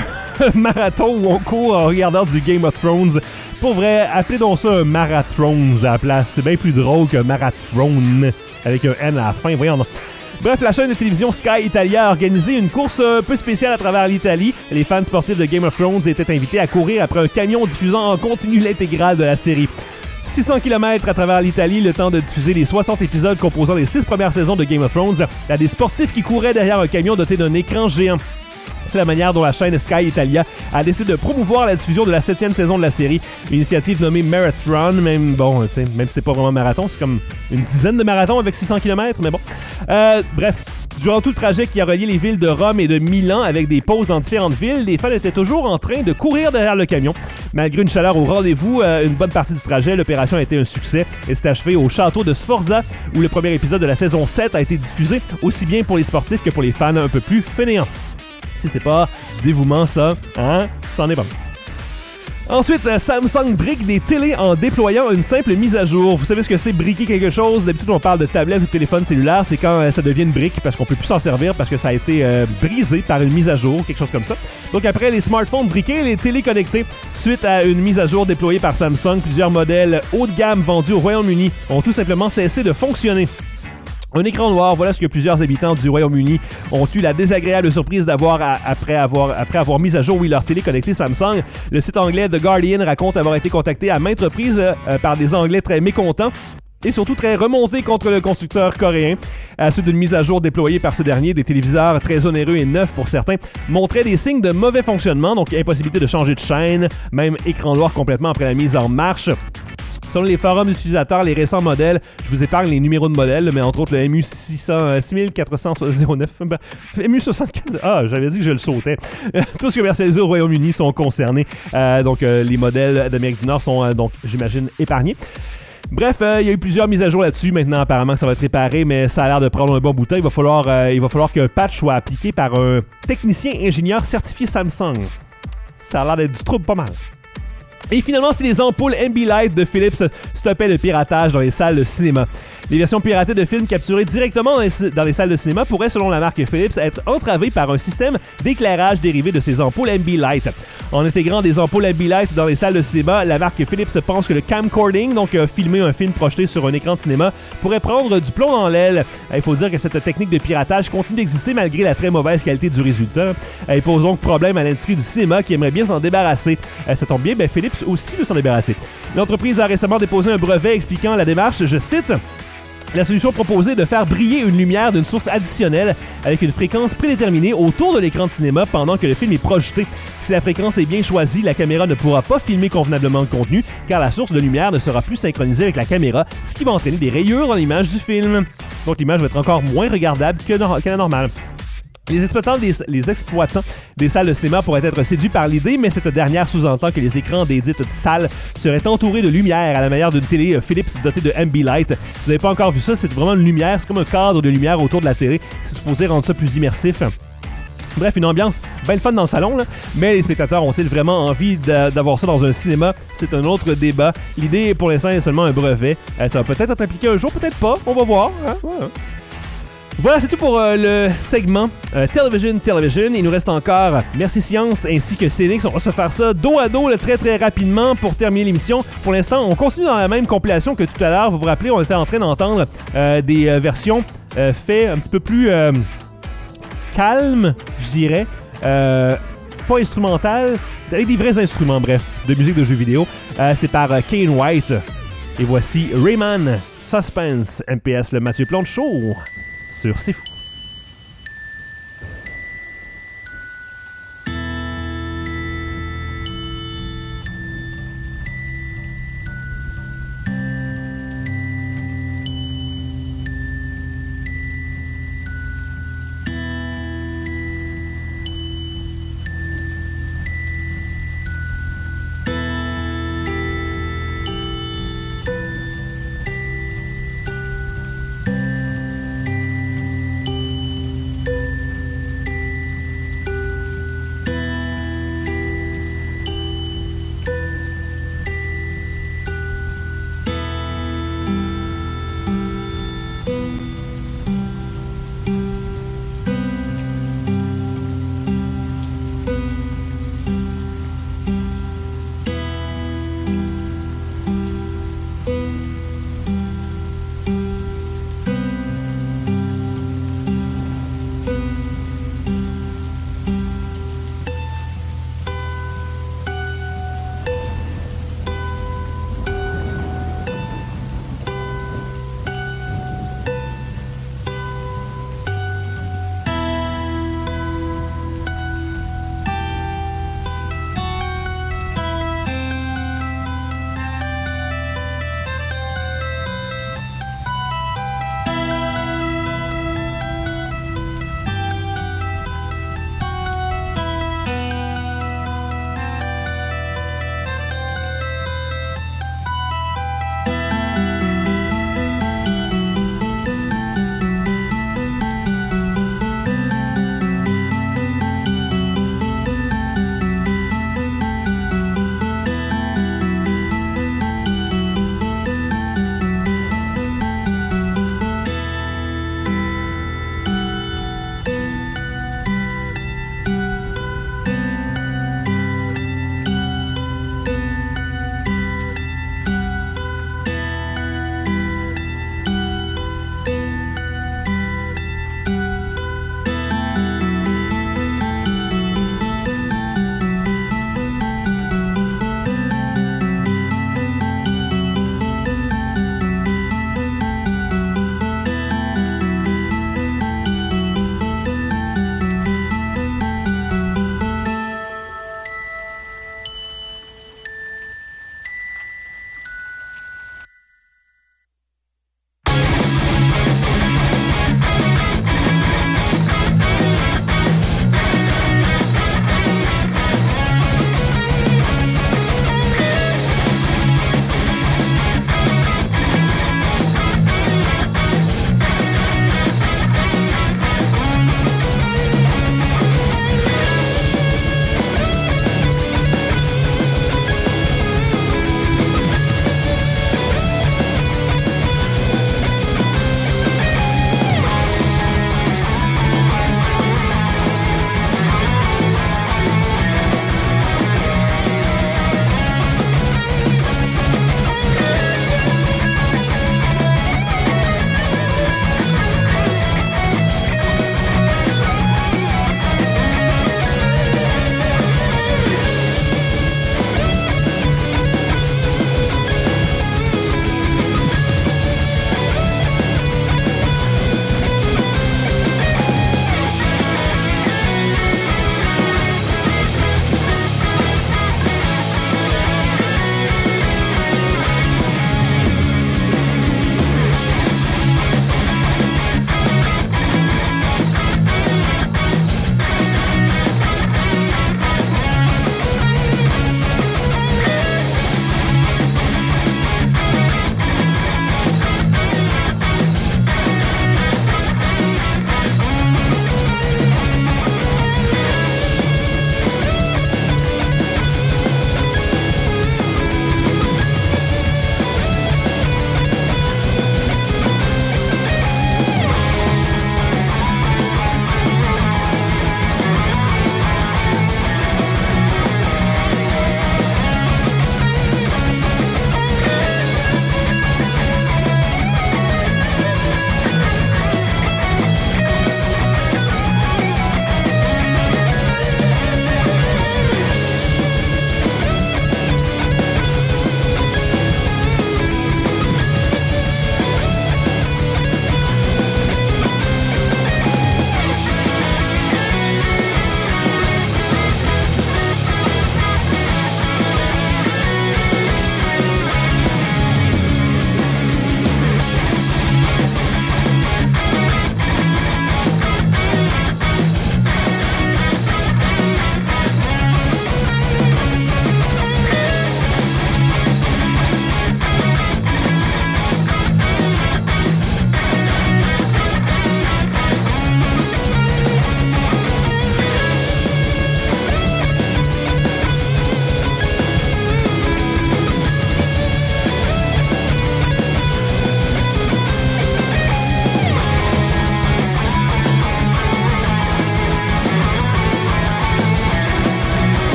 Speaker 2: Marathon où on court en regardant du Game of Thrones. Pour vrai, appelez donc ça un marathon à la place. C'est bien plus drôle qu'un marathon avec un N à la fin. Voyons. Bref, la chaîne de télévision Sky Italia a organisé une course un peu spéciale à travers l'Italie. Les fans sportifs de Game of Thrones étaient invités à courir après un camion diffusant en continu l'intégrale de la série. six cents kilomètres à travers l'Italie, le temps de diffuser les soixante épisodes composant les six premières saisons de Game of Thrones. Il y a des sportifs qui couraient derrière un camion doté d'un écran géant. C'est la manière dont la chaîne Sky Italia a décidé de promouvoir la diffusion de la septième saison de la série. Une initiative nommée Marathon, même bon, tu sais, même si c'est pas vraiment un marathon, c'est comme une dizaine de marathons avec six cents kilomètres, mais bon. Euh, bref, durant tout le trajet qui a relié les villes de Rome et de Milan avec des pauses dans différentes villes, les fans étaient toujours en train de courir derrière le camion. Malgré une chaleur au rendez-vous, euh, une bonne partie du trajet, l'opération a été un succès et s'est achevée au château de Sforza, où le premier épisode de la saison sept a été diffusé, aussi bien pour les sportifs que pour les fans un peu plus fainéants. Si c'est pas du dévouement, ça, hein, c'en est pas. Ensuite, Samsung brique des télés en déployant une simple mise à jour. Vous savez ce que c'est briquer quelque chose? D'habitude, on parle de tablette ou de téléphone cellulaire. C'est quand euh, ça devient une brique parce qu'on peut plus s'en servir parce que ça a été euh, brisé par une mise à jour, quelque chose comme ça. Donc après les smartphones briqués, les télés connectées, suite à une mise à jour déployée par Samsung, plusieurs modèles haut de gamme vendus au Royaume-Uni ont tout simplement cessé de fonctionner. Un écran noir, voilà ce que plusieurs habitants du Royaume-Uni ont eu la désagréable surprise d'avoir à, après, avoir, après avoir mis à jour oui, leur télé connectée Samsung. Le site anglais The Guardian raconte avoir été contacté à maintes reprises euh, par des Anglais très mécontents et surtout très remontés contre le constructeur coréen. À la suite d'une mise à jour déployée par ce dernier, des téléviseurs très onéreux et neufs pour certains montraient des signes de mauvais fonctionnement, donc impossibilité de changer de chaîne, même écran noir complètement après la mise en marche. Selon les forums d'utilisateurs, les récents modèles, je vous épargne les numéros de modèles, mais entre autres le M U six mille quatre cents neuf, ben, M U soixante-quinze, ah, j'avais dit que je le sautais. Tous commercialisés au Royaume-Uni sont concernés, euh, donc euh, les modèles d'Amérique du Nord sont, euh, donc j'imagine, épargnés. Bref, euh, il y a eu plusieurs mises à jour là-dessus. Maintenant, apparemment, que ça va être réparé, mais ça a l'air de prendre un bon bout de temps. Il va falloir, euh, il va falloir qu'un patch soit appliqué par un technicien ingénieur certifié Samsung. Ça a l'air d'être du trouble pas mal. Et finalement, si les ampoules Ambilight de Philips stoppaient le piratage dans les salles de cinéma. Les versions piratées de films capturées directement dans les, dans les salles de cinéma pourraient, selon la marque Philips, être entravées par un système d'éclairage dérivé de ces ampoules Ambilight. En intégrant des ampoules Ambilight dans les salles de cinéma, la marque Philips pense que le camcording, donc euh, filmer un film projeté sur un écran de cinéma, pourrait prendre du plomb dans l'aile. Il faut dire que cette technique de piratage continue d'exister malgré la très mauvaise qualité du résultat. Elle pose donc problème à l'industrie du cinéma qui aimerait bien s'en débarrasser. Ça tombe bien, ben Philips aussi veut s'en débarrasser. L'entreprise a récemment déposé un brevet expliquant la démarche, je cite... La solution proposée est de faire briller une lumière d'une source additionnelle avec une fréquence prédéterminée autour de l'écran de cinéma pendant que le film est projeté. Si la fréquence est bien choisie, la caméra ne pourra pas filmer convenablement le contenu car la source de lumière ne sera plus synchronisée avec la caméra, ce qui va entraîner des rayures dans l'image du film. Donc l'image va être encore moins regardable que, no- que la normale. Les exploitants, des, les exploitants des salles de cinéma pourraient être séduits par l'idée, mais cette dernière sous-entend que les écrans des dites salles seraient entourés de lumière à la manière d'une télé Philips dotée de Ambilight. Si vous n'avez pas encore vu ça, c'est vraiment une lumière, c'est comme un cadre de lumière autour de la télé. C'est supposé rendre ça plus immersif. Bref, une ambiance bien fun dans le salon, là. Mais les spectateurs ont-ils vraiment envie de, d'avoir ça dans un cinéma? C'est un autre débat. L'idée, pour l'instant, est seulement un brevet. Euh, ça va peut-être être appliqué un jour, peut-être pas. On va voir. Hein? Ouais. Voilà, c'est tout pour euh, le segment euh, Television Television. Il nous reste encore Merci Science ainsi que Célix. On va se faire ça dos à dos là, très très rapidement pour terminer l'émission. Pour l'instant, on continue dans la même compilation que tout à l'heure. Vous vous rappelez, on était en train d'entendre euh, des euh, versions euh, faites un petit peu plus euh, calmes, je dirais. Euh, pas instrumentales, avec des vrais instruments, bref, de musique de jeux vidéo. Euh, c'est par euh, Kane White. Et voici Rayman Suspense, M P S, le Mathieu Plante Show. Sur C'est Fou.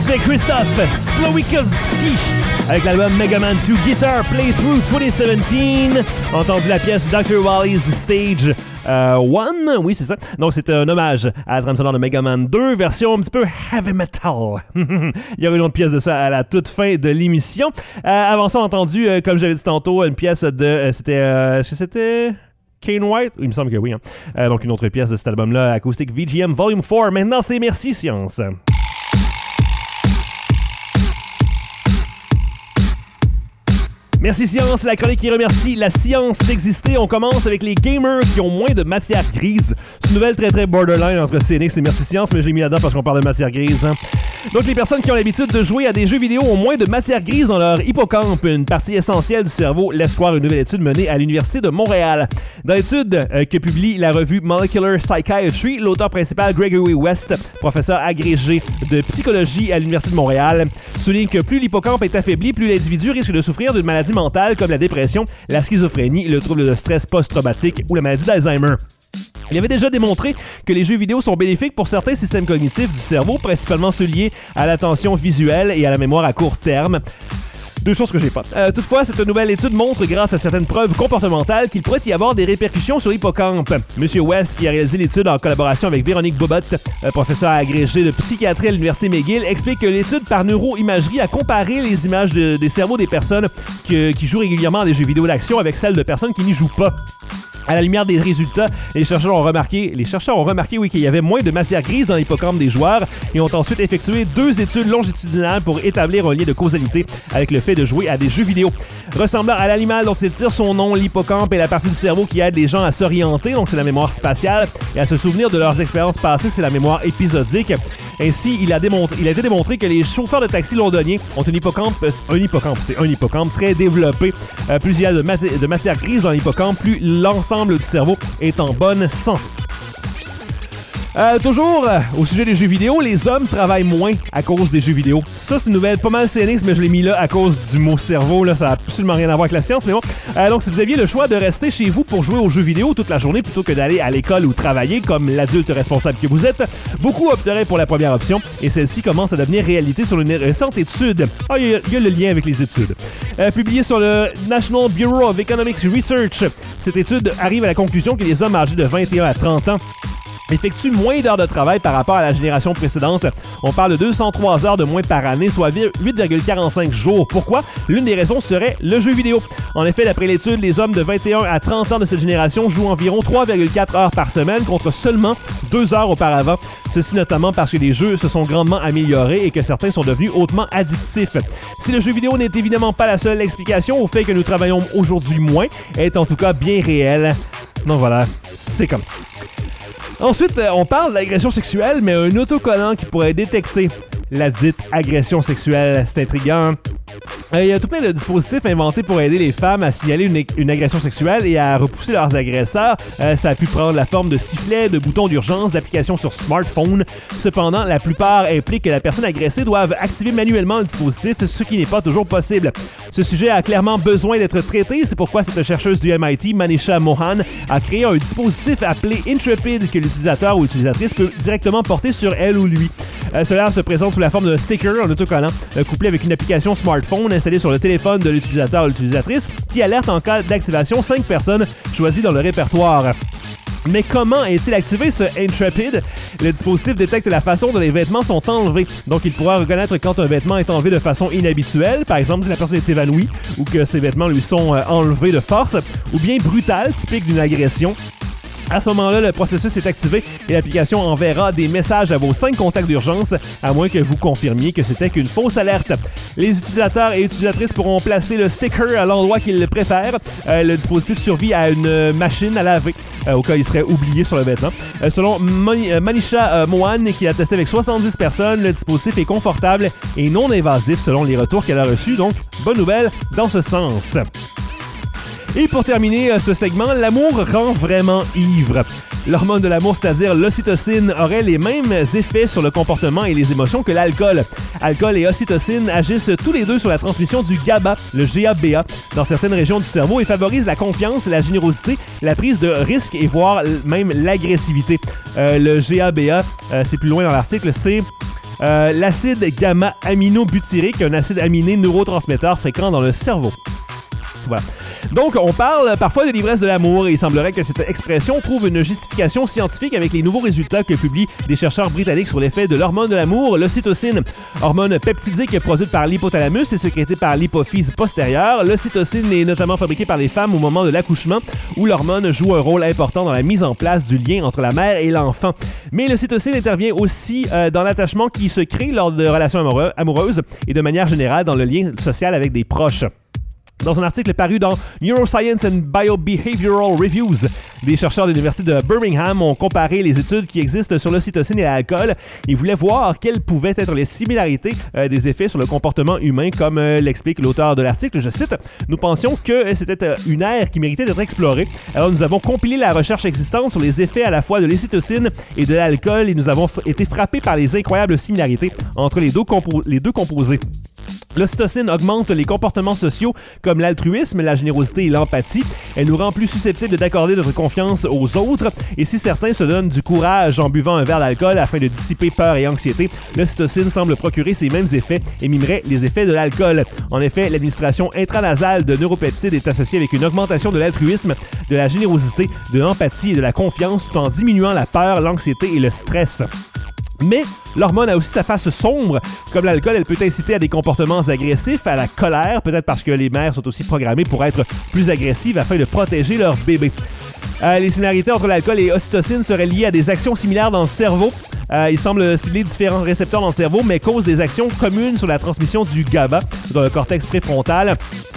Speaker 2: c'était Christophe Slowikowski avec l'album Mega Man deux Guitar Playthrough vingt dix-sept. Entendu la pièce docteur Wally's Stage euh, un, oui c'est ça. Donc c'est un hommage à la trame sonore de Mega Man deux, version un petit peu heavy metal. Il y aura une autre pièce de ça à la toute fin de l'émission. Euh, avant ça, on a entendu, euh, comme j'avais dit tantôt, une pièce de... Euh, c'était... Euh, est-ce que c'était... Kane White? Il me semble que oui. Hein. Euh, donc une autre pièce de cet album-là, Acoustic V G M Volume quatre. Maintenant, c'est Merci Science. Merci Science, la chronique qui remercie la science d'exister. On commence avec les gamers qui ont moins de matière grise. C'est une nouvelle très très borderline entre C N X et Merci Science, mais j'ai mis là-dedans parce qu'on parle de matière grise. Hein. Donc les personnes qui ont l'habitude de jouer à des jeux vidéo ont moins de matière grise dans leur hippocampe, une partie essentielle du cerveau, laisse croire une nouvelle étude menée à l'Université de Montréal. Dans l'étude euh, que publie la revue Molecular Psychiatry, l'auteur principal Gregory West, professeur agrégé de psychologie à l'Université de Montréal, souligne que plus l'hippocampe est affaibli, plus l'individu risque de souffrir d'une maladie mentale comme la dépression, la schizophrénie, le trouble de stress post-traumatique ou la maladie d'Alzheimer. Il avait déjà démontré que les jeux vidéo sont bénéfiques pour certains systèmes cognitifs du cerveau, principalement ceux liés à l'attention visuelle et à la mémoire à court terme. Deux choses que j'ai pas. Euh, toutefois, cette nouvelle étude montre, grâce à certaines preuves comportementales, qu'il pourrait y avoir des répercussions sur l'hippocampe. Monsieur West, qui a réalisé l'étude en collaboration avec Véronique Bobot, euh, professeur agrégé de psychiatrie à l'Université McGill, explique que l'étude par neuroimagerie a comparé les images de, des cerveaux des personnes que, qui jouent régulièrement à des jeux vidéo d'action avec celles de personnes qui n'y jouent pas. À la lumière des résultats, les chercheurs ont remarqué, les chercheurs ont remarqué oui, qu'il y avait moins de matière grise dans l'hippocampe des joueurs et ont ensuite effectué deux études longitudinales pour établir un lien de causalité avec le fait de jouer à des jeux vidéo. Ressemblant à l'animal dont il tire son nom, l'hippocampe est la partie du cerveau qui aide les gens à s'orienter, donc c'est la mémoire spatiale, et à se souvenir de leurs expériences passées, c'est la mémoire épisodique. Ainsi, il a, démontré, il a été démontré que les chauffeurs de taxi londoniens ont un hippocampe, un hippocampe, c'est un hippocampe très développé. Euh, plus il y a de, mat- de matière grise dans l'hippocampe, plus l'ensemble du cerveau est en bonne santé. Euh, toujours euh, au sujet des jeux vidéo, les hommes travaillent moins à cause des jeux vidéo. Ça, c'est une nouvelle pas mal C N X, mais je l'ai mis là à cause du mot cerveau. Là, ça n'a absolument rien à voir avec la science, mais bon. Euh, donc, si vous aviez le choix de rester chez vous pour jouer aux jeux vidéo toute la journée plutôt que d'aller à l'école ou travailler comme l'adulte responsable que vous êtes, beaucoup opteraient pour la première option et celle-ci commence à devenir réalité sur une récente étude. Ah, il y, y a le lien avec les études. Euh, publiée sur le National Bureau of Economic Research, cette étude arrive à la conclusion que les hommes âgés de vingt et un à trente ans effectue moins d'heures de travail par rapport à la génération précédente. On parle de deux cent trois heures de moins par année, soit huit virgule quarante-cinq jours. Pourquoi? L'une des raisons serait le jeu vidéo. En effet, d'après l'étude, les hommes de vingt et un à trente ans de cette génération jouent environ trois virgule quatre heures par semaine contre seulement deux heures auparavant. Ceci notamment parce que les jeux se sont grandement améliorés et que certains sont devenus hautement addictifs. Si le jeu vidéo n'est évidemment pas la seule explication au fait que nous travaillons aujourd'hui moins, elle est en tout cas bien réelle. Donc voilà, c'est comme ça. Ensuite, on parle d'agression sexuelle, mais un autocollant qui pourrait détecter la dite agression sexuelle. C'est intriguant. Il y a tout plein de dispositifs inventés pour aider les femmes à signaler une, une agression sexuelle et à repousser leurs agresseurs. Euh, ça a pu prendre la forme de sifflets, de boutons d'urgence, d'applications sur smartphone. Cependant, la plupart impliquent que la personne agressée doive activer manuellement le dispositif, ce qui n'est pas toujours possible. Ce sujet a clairement besoin d'être traité. C'est pourquoi cette chercheuse du M I T, Manisha Mohan, a créé un dispositif appelé Intrepid que l'utilisateur ou l'utilisatrice peut directement porter sur elle ou lui. Euh, cela se présente sous la forme d'un sticker, un autocollant, euh, couplé avec une application smartphone installée sur le téléphone de l'utilisateur ou l'utilisatrice qui alerte en cas d'activation cinq personnes choisies dans le répertoire. Mais comment est-il activé, ce Intrepid? Le dispositif détecte la façon dont les vêtements sont enlevés. Donc, il pourra reconnaître quand un vêtement est enlevé de façon inhabituelle, par exemple si la personne est évanouie ou que ses vêtements lui sont euh, enlevés de force, ou bien brutale, typique d'une agression. À ce moment-là, le processus est activé et l'application enverra des messages à vos cinq contacts d'urgence, à moins que vous confirmiez que c'était qu'une fausse alerte. Les utilisateurs et utilisatrices pourront placer le sticker à l'endroit qu'ils préfèrent. Euh, le dispositif survit à une machine à laver, euh, au cas où il serait oublié sur le vêtement. Euh, selon Mani- euh, Manisha euh, Mohan, qui a testé avec soixante-dix personnes, le dispositif est confortable et non invasif selon les retours qu'elle a reçus. Donc, bonne nouvelle dans ce sens. Et pour terminer ce segment, l'amour rend vraiment ivre. L'hormone de l'amour, c'est-à-dire l'ocytocine, aurait les mêmes effets sur le comportement et les émotions que l'alcool. Alcool et ocytocine agissent tous les deux sur la transmission du GABA, le G A B A, dans certaines régions du cerveau et favorisent la confiance, la générosité, la prise de risque et voire même l'agressivité. Euh, le G A B A, euh, c'est plus loin dans l'article, c'est... Euh, l'acide gamma-aminobutyrique, un acide aminé neurotransmetteur fréquent dans le cerveau. Voilà. Donc, on parle parfois de l'ivresse de l'amour et il semblerait que cette expression trouve une justification scientifique avec les nouveaux résultats que publient des chercheurs britanniques sur l'effet de l'hormone de l'amour, l'ocytocine. Hormone peptidique produite par l'hypothalamus et sécrétée par l'hypophyse postérieure. L'ocytocine est notamment fabriquée par les femmes au moment de l'accouchement où l'hormone joue un rôle important dans la mise en place du lien entre la mère et l'enfant. Mais l'ocytocine intervient aussi euh, dans l'attachement qui se crée lors de relations amoureux- amoureuses et de manière générale dans le lien social avec des proches. Dans un article paru dans Neuroscience and Biobehavioral Reviews, des chercheurs de l'Université de Birmingham ont comparé les études qui existent sur l'ocytocine et l'alcool et voulaient voir quelles pouvaient être les similarités euh, des effets sur le comportement humain, comme euh, l'explique l'auteur de l'article. Je cite, « Nous pensions que c'était euh, une ère qui méritait d'être explorée. Alors nous avons compilé la recherche existante sur les effets à la fois de l'ocytocine et de l'alcool et nous avons f- été frappés par les incroyables similarités entre les deux, compo- les deux composés. » L'ocytocine augmente les comportements sociaux comme l'altruisme, la générosité et l'empathie. Elle nous rend plus susceptibles d'accorder notre confiance aux autres. Et si certains se donnent du courage en buvant un verre d'alcool afin de dissiper peur et anxiété, l'ocytocine semble procurer ces mêmes effets et mimerait les effets de l'alcool. En effet, l'administration intranasale de neuropeptides est associée avec une augmentation de l'altruisme, de la générosité, de l'empathie et de la confiance tout en diminuant la peur, l'anxiété et le stress. Mais l'hormone a aussi sa face sombre. Comme l'alcool, elle peut inciter à des comportements agressifs, à la colère, peut-être parce que les mères sont aussi programmées pour être plus agressives afin de protéger leur bébé. Euh, les similarités entre l'alcool et l'ocytocine seraient liées à des actions similaires dans le cerveau. Euh, il semble cibler différents récepteurs dans le cerveau, mais cause des actions communes sur la transmission du GABA dans le cortex préfrontal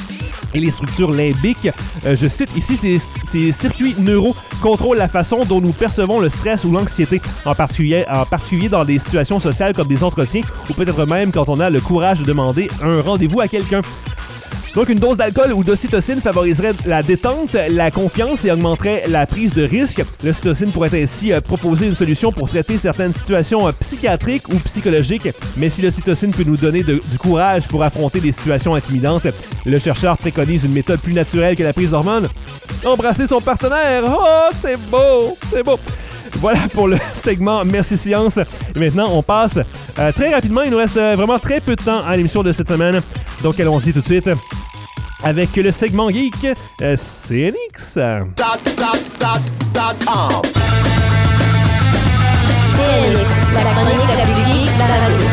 Speaker 2: et les structures limbiques. Euh, je cite ici, ces, ces circuits neuraux contrôlent la façon dont nous percevons le stress ou l'anxiété, en particulier, en particulier dans des situations sociales comme des entretiens ou peut-être même quand on a le courage de demander un rendez-vous à quelqu'un. Donc, une dose d'alcool ou d'ocytocine favoriserait la détente, la confiance et augmenterait la prise de risque. L'ocytocine pourrait ainsi euh, proposer une solution pour traiter certaines situations euh, psychiatriques ou psychologiques. Mais si l'ocytocine peut nous donner de, du courage pour affronter des situations intimidantes, le chercheur préconise une méthode plus naturelle que la prise d'hormones. Embrasser son partenaire! Oh, c'est beau! C'est beau! Voilà pour le segment Merci Science. Et maintenant, on passe euh, très rapidement. Il nous reste euh, vraiment très peu de temps à l'émission de cette semaine. Donc, allons-y tout de suite avec le segment geek euh, C N X.
Speaker 5: Dot, dot, dot, dot com.
Speaker 6: C N X, la chronique la plus geek, la radio.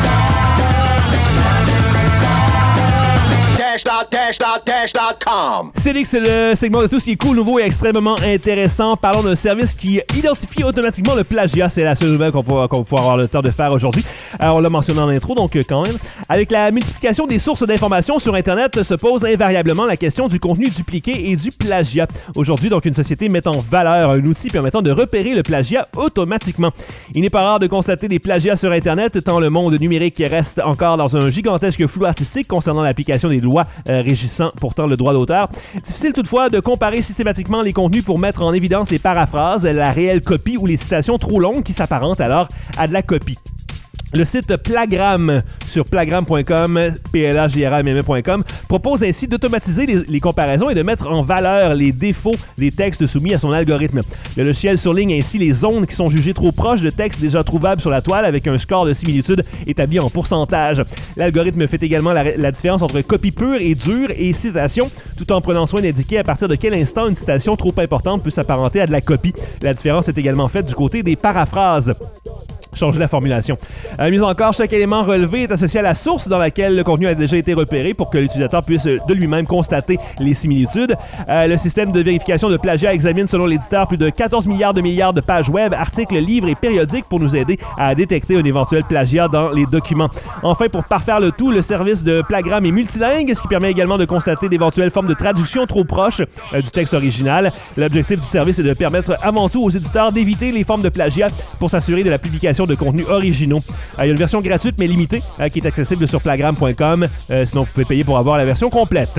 Speaker 5: Dash, dot, dash, dot, dash, dot com.
Speaker 2: C N X, c'est le segment de tout ce qui est cool, nouveau et extrêmement intéressant. Parlons d'un service qui identifie automatiquement le plagiat. C'est la seule nouvelle qu'on va, qu'on va pouvoir avoir le temps de faire aujourd'hui. Alors, on l'a mentionné en intro, donc quand même. Avec la multiplication des sources d'informations sur Internet, se pose invariablement la question du contenu dupliqué et du plagiat. Aujourd'hui, donc, une société met en valeur un outil permettant de repérer le plagiat automatiquement. Il n'est pas rare de constater des plagiats sur Internet, tant le monde numérique reste encore dans un gigantesque flou artistique concernant l'application des lois euh, régissant pourtant le droit d'auteur. Difficile toutefois de comparer systématiquement les contenus pour mettre en évidence les paraphrases, la réelle copie ou les citations trop longues qui s'apparentent alors à de la copie. Le site Plagram sur plagram point com, p l a g r a m m point com, propose ainsi d'automatiser les, les comparaisons et de mettre en valeur les défauts des textes soumis à son algorithme. Le logiciel surligne ainsi les zones qui sont jugées trop proches de textes déjà trouvables sur la toile avec un score de similitude établi en pourcentage. L'algorithme fait également la, la différence entre copie pure et dure et citation, tout en prenant soin d'indiquer à partir de quel instant une citation trop importante peut s'apparenter à de la copie. La différence est également faite du côté des paraphrases. Changer la formulation. Euh, mieux encore, chaque élément relevé est associé à la source dans laquelle le contenu a déjà été repéré pour que l'utilisateur puisse de lui-même constater les similitudes. Euh, le système de vérification de plagiat examine selon l'éditeur plus de quatorze milliards de milliards de pages web, articles, livres et périodiques pour nous aider à détecter un éventuel plagiat dans les documents. Enfin, pour parfaire le tout, le service de Plagram est multilingue, ce qui permet également de constater d'éventuelles formes de traduction trop proches euh, du texte original. L'objectif du service est de permettre avant tout aux éditeurs d'éviter les formes de plagiat pour s'assurer de la publication de contenus originaux. Euh, il y a une version gratuite mais limitée euh, qui est accessible sur plagram point com. Euh, sinon, vous pouvez payer pour avoir la version complète.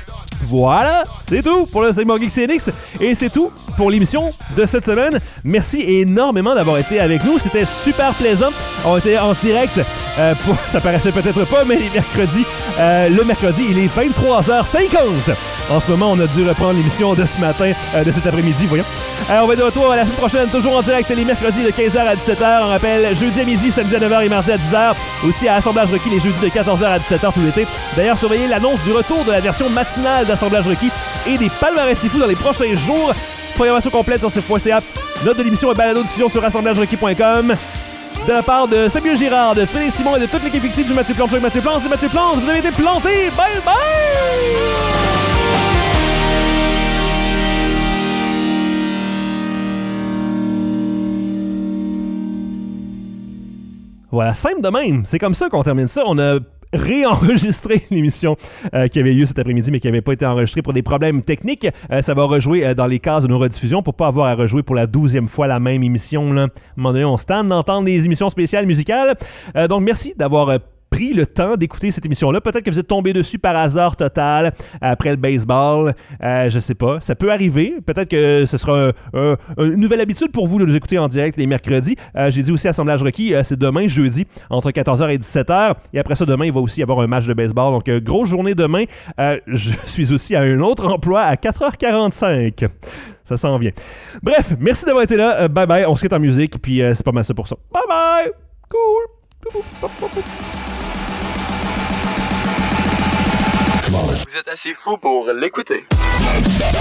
Speaker 2: Voilà, c'est tout pour le segment Geek C N X et c'est tout pour l'émission de cette semaine. Merci énormément d'avoir été avec nous. C'était super plaisant. On était en direct, euh, pour, ça paraissait peut-être pas, mais les mercredis, euh, le mercredi, il est vingt-trois heures cinquante. En ce moment, on a dû reprendre l'émission de ce matin, euh, de cet après-midi, voyons. Euh, on va être de retour la semaine prochaine, toujours en direct les mercredis de quinze heures à dix-sept heures. On rappelle jeudi à midi, samedi à neuf heures et mardi à dix heures. Aussi à Assemblage Requis les jeudis de quatorze heures à dix-sept heures tout l'été. D'ailleurs, surveillez l'annonce du retour de la version matinale d'Assemblage Requis et des palmarès si fous dans les prochains jours. Programmation complète sur C F point C A. Note de l'émission et balado-diffusion sur assemblage requis point com. De la part de Samuel Girard, de Frédéric Simon et de toute l'équipe fictive du Mathieu Plante avec Mathieu Plante, c'est Mathieu Plante. Vous avez été planté. Bye bye! Voilà, simple de même. C'est comme ça qu'on termine ça. On a réenregistrer l'émission euh, qui avait lieu cet après-midi mais qui n'avait pas été enregistrée pour des problèmes techniques. Euh, ça va rejouer euh, dans les cases de nos rediffusions pour pas avoir à rejouer pour la douzième fois la même émission. Là. À un moment donné, on se tente d'entendre des émissions spéciales musicales. Euh, donc, merci d'avoir euh, pris le temps d'écouter cette émission-là. Peut-être que vous êtes tombé dessus par hasard total après le baseball. Euh, je sais pas. Ça peut arriver. Peut-être que ce sera un, un, une nouvelle habitude pour vous de nous écouter en direct les mercredis. Euh, j'ai dit aussi Assemblage Requis, euh, c'est demain, jeudi, entre quatorze heures et dix-sept heures. Et après ça, demain, il va aussi y avoir un match de baseball. Donc, euh, grosse journée demain. Euh, je suis aussi à un autre emploi à quatre heures quarante-cinq. Ça s'en vient. Bref, merci d'avoir été là. Euh, bye bye. On se quitte en musique. Puis, euh, c'est pas mal ça pour ça. Bye bye. Cool.
Speaker 7: Vous êtes assez fou pour l'écouter.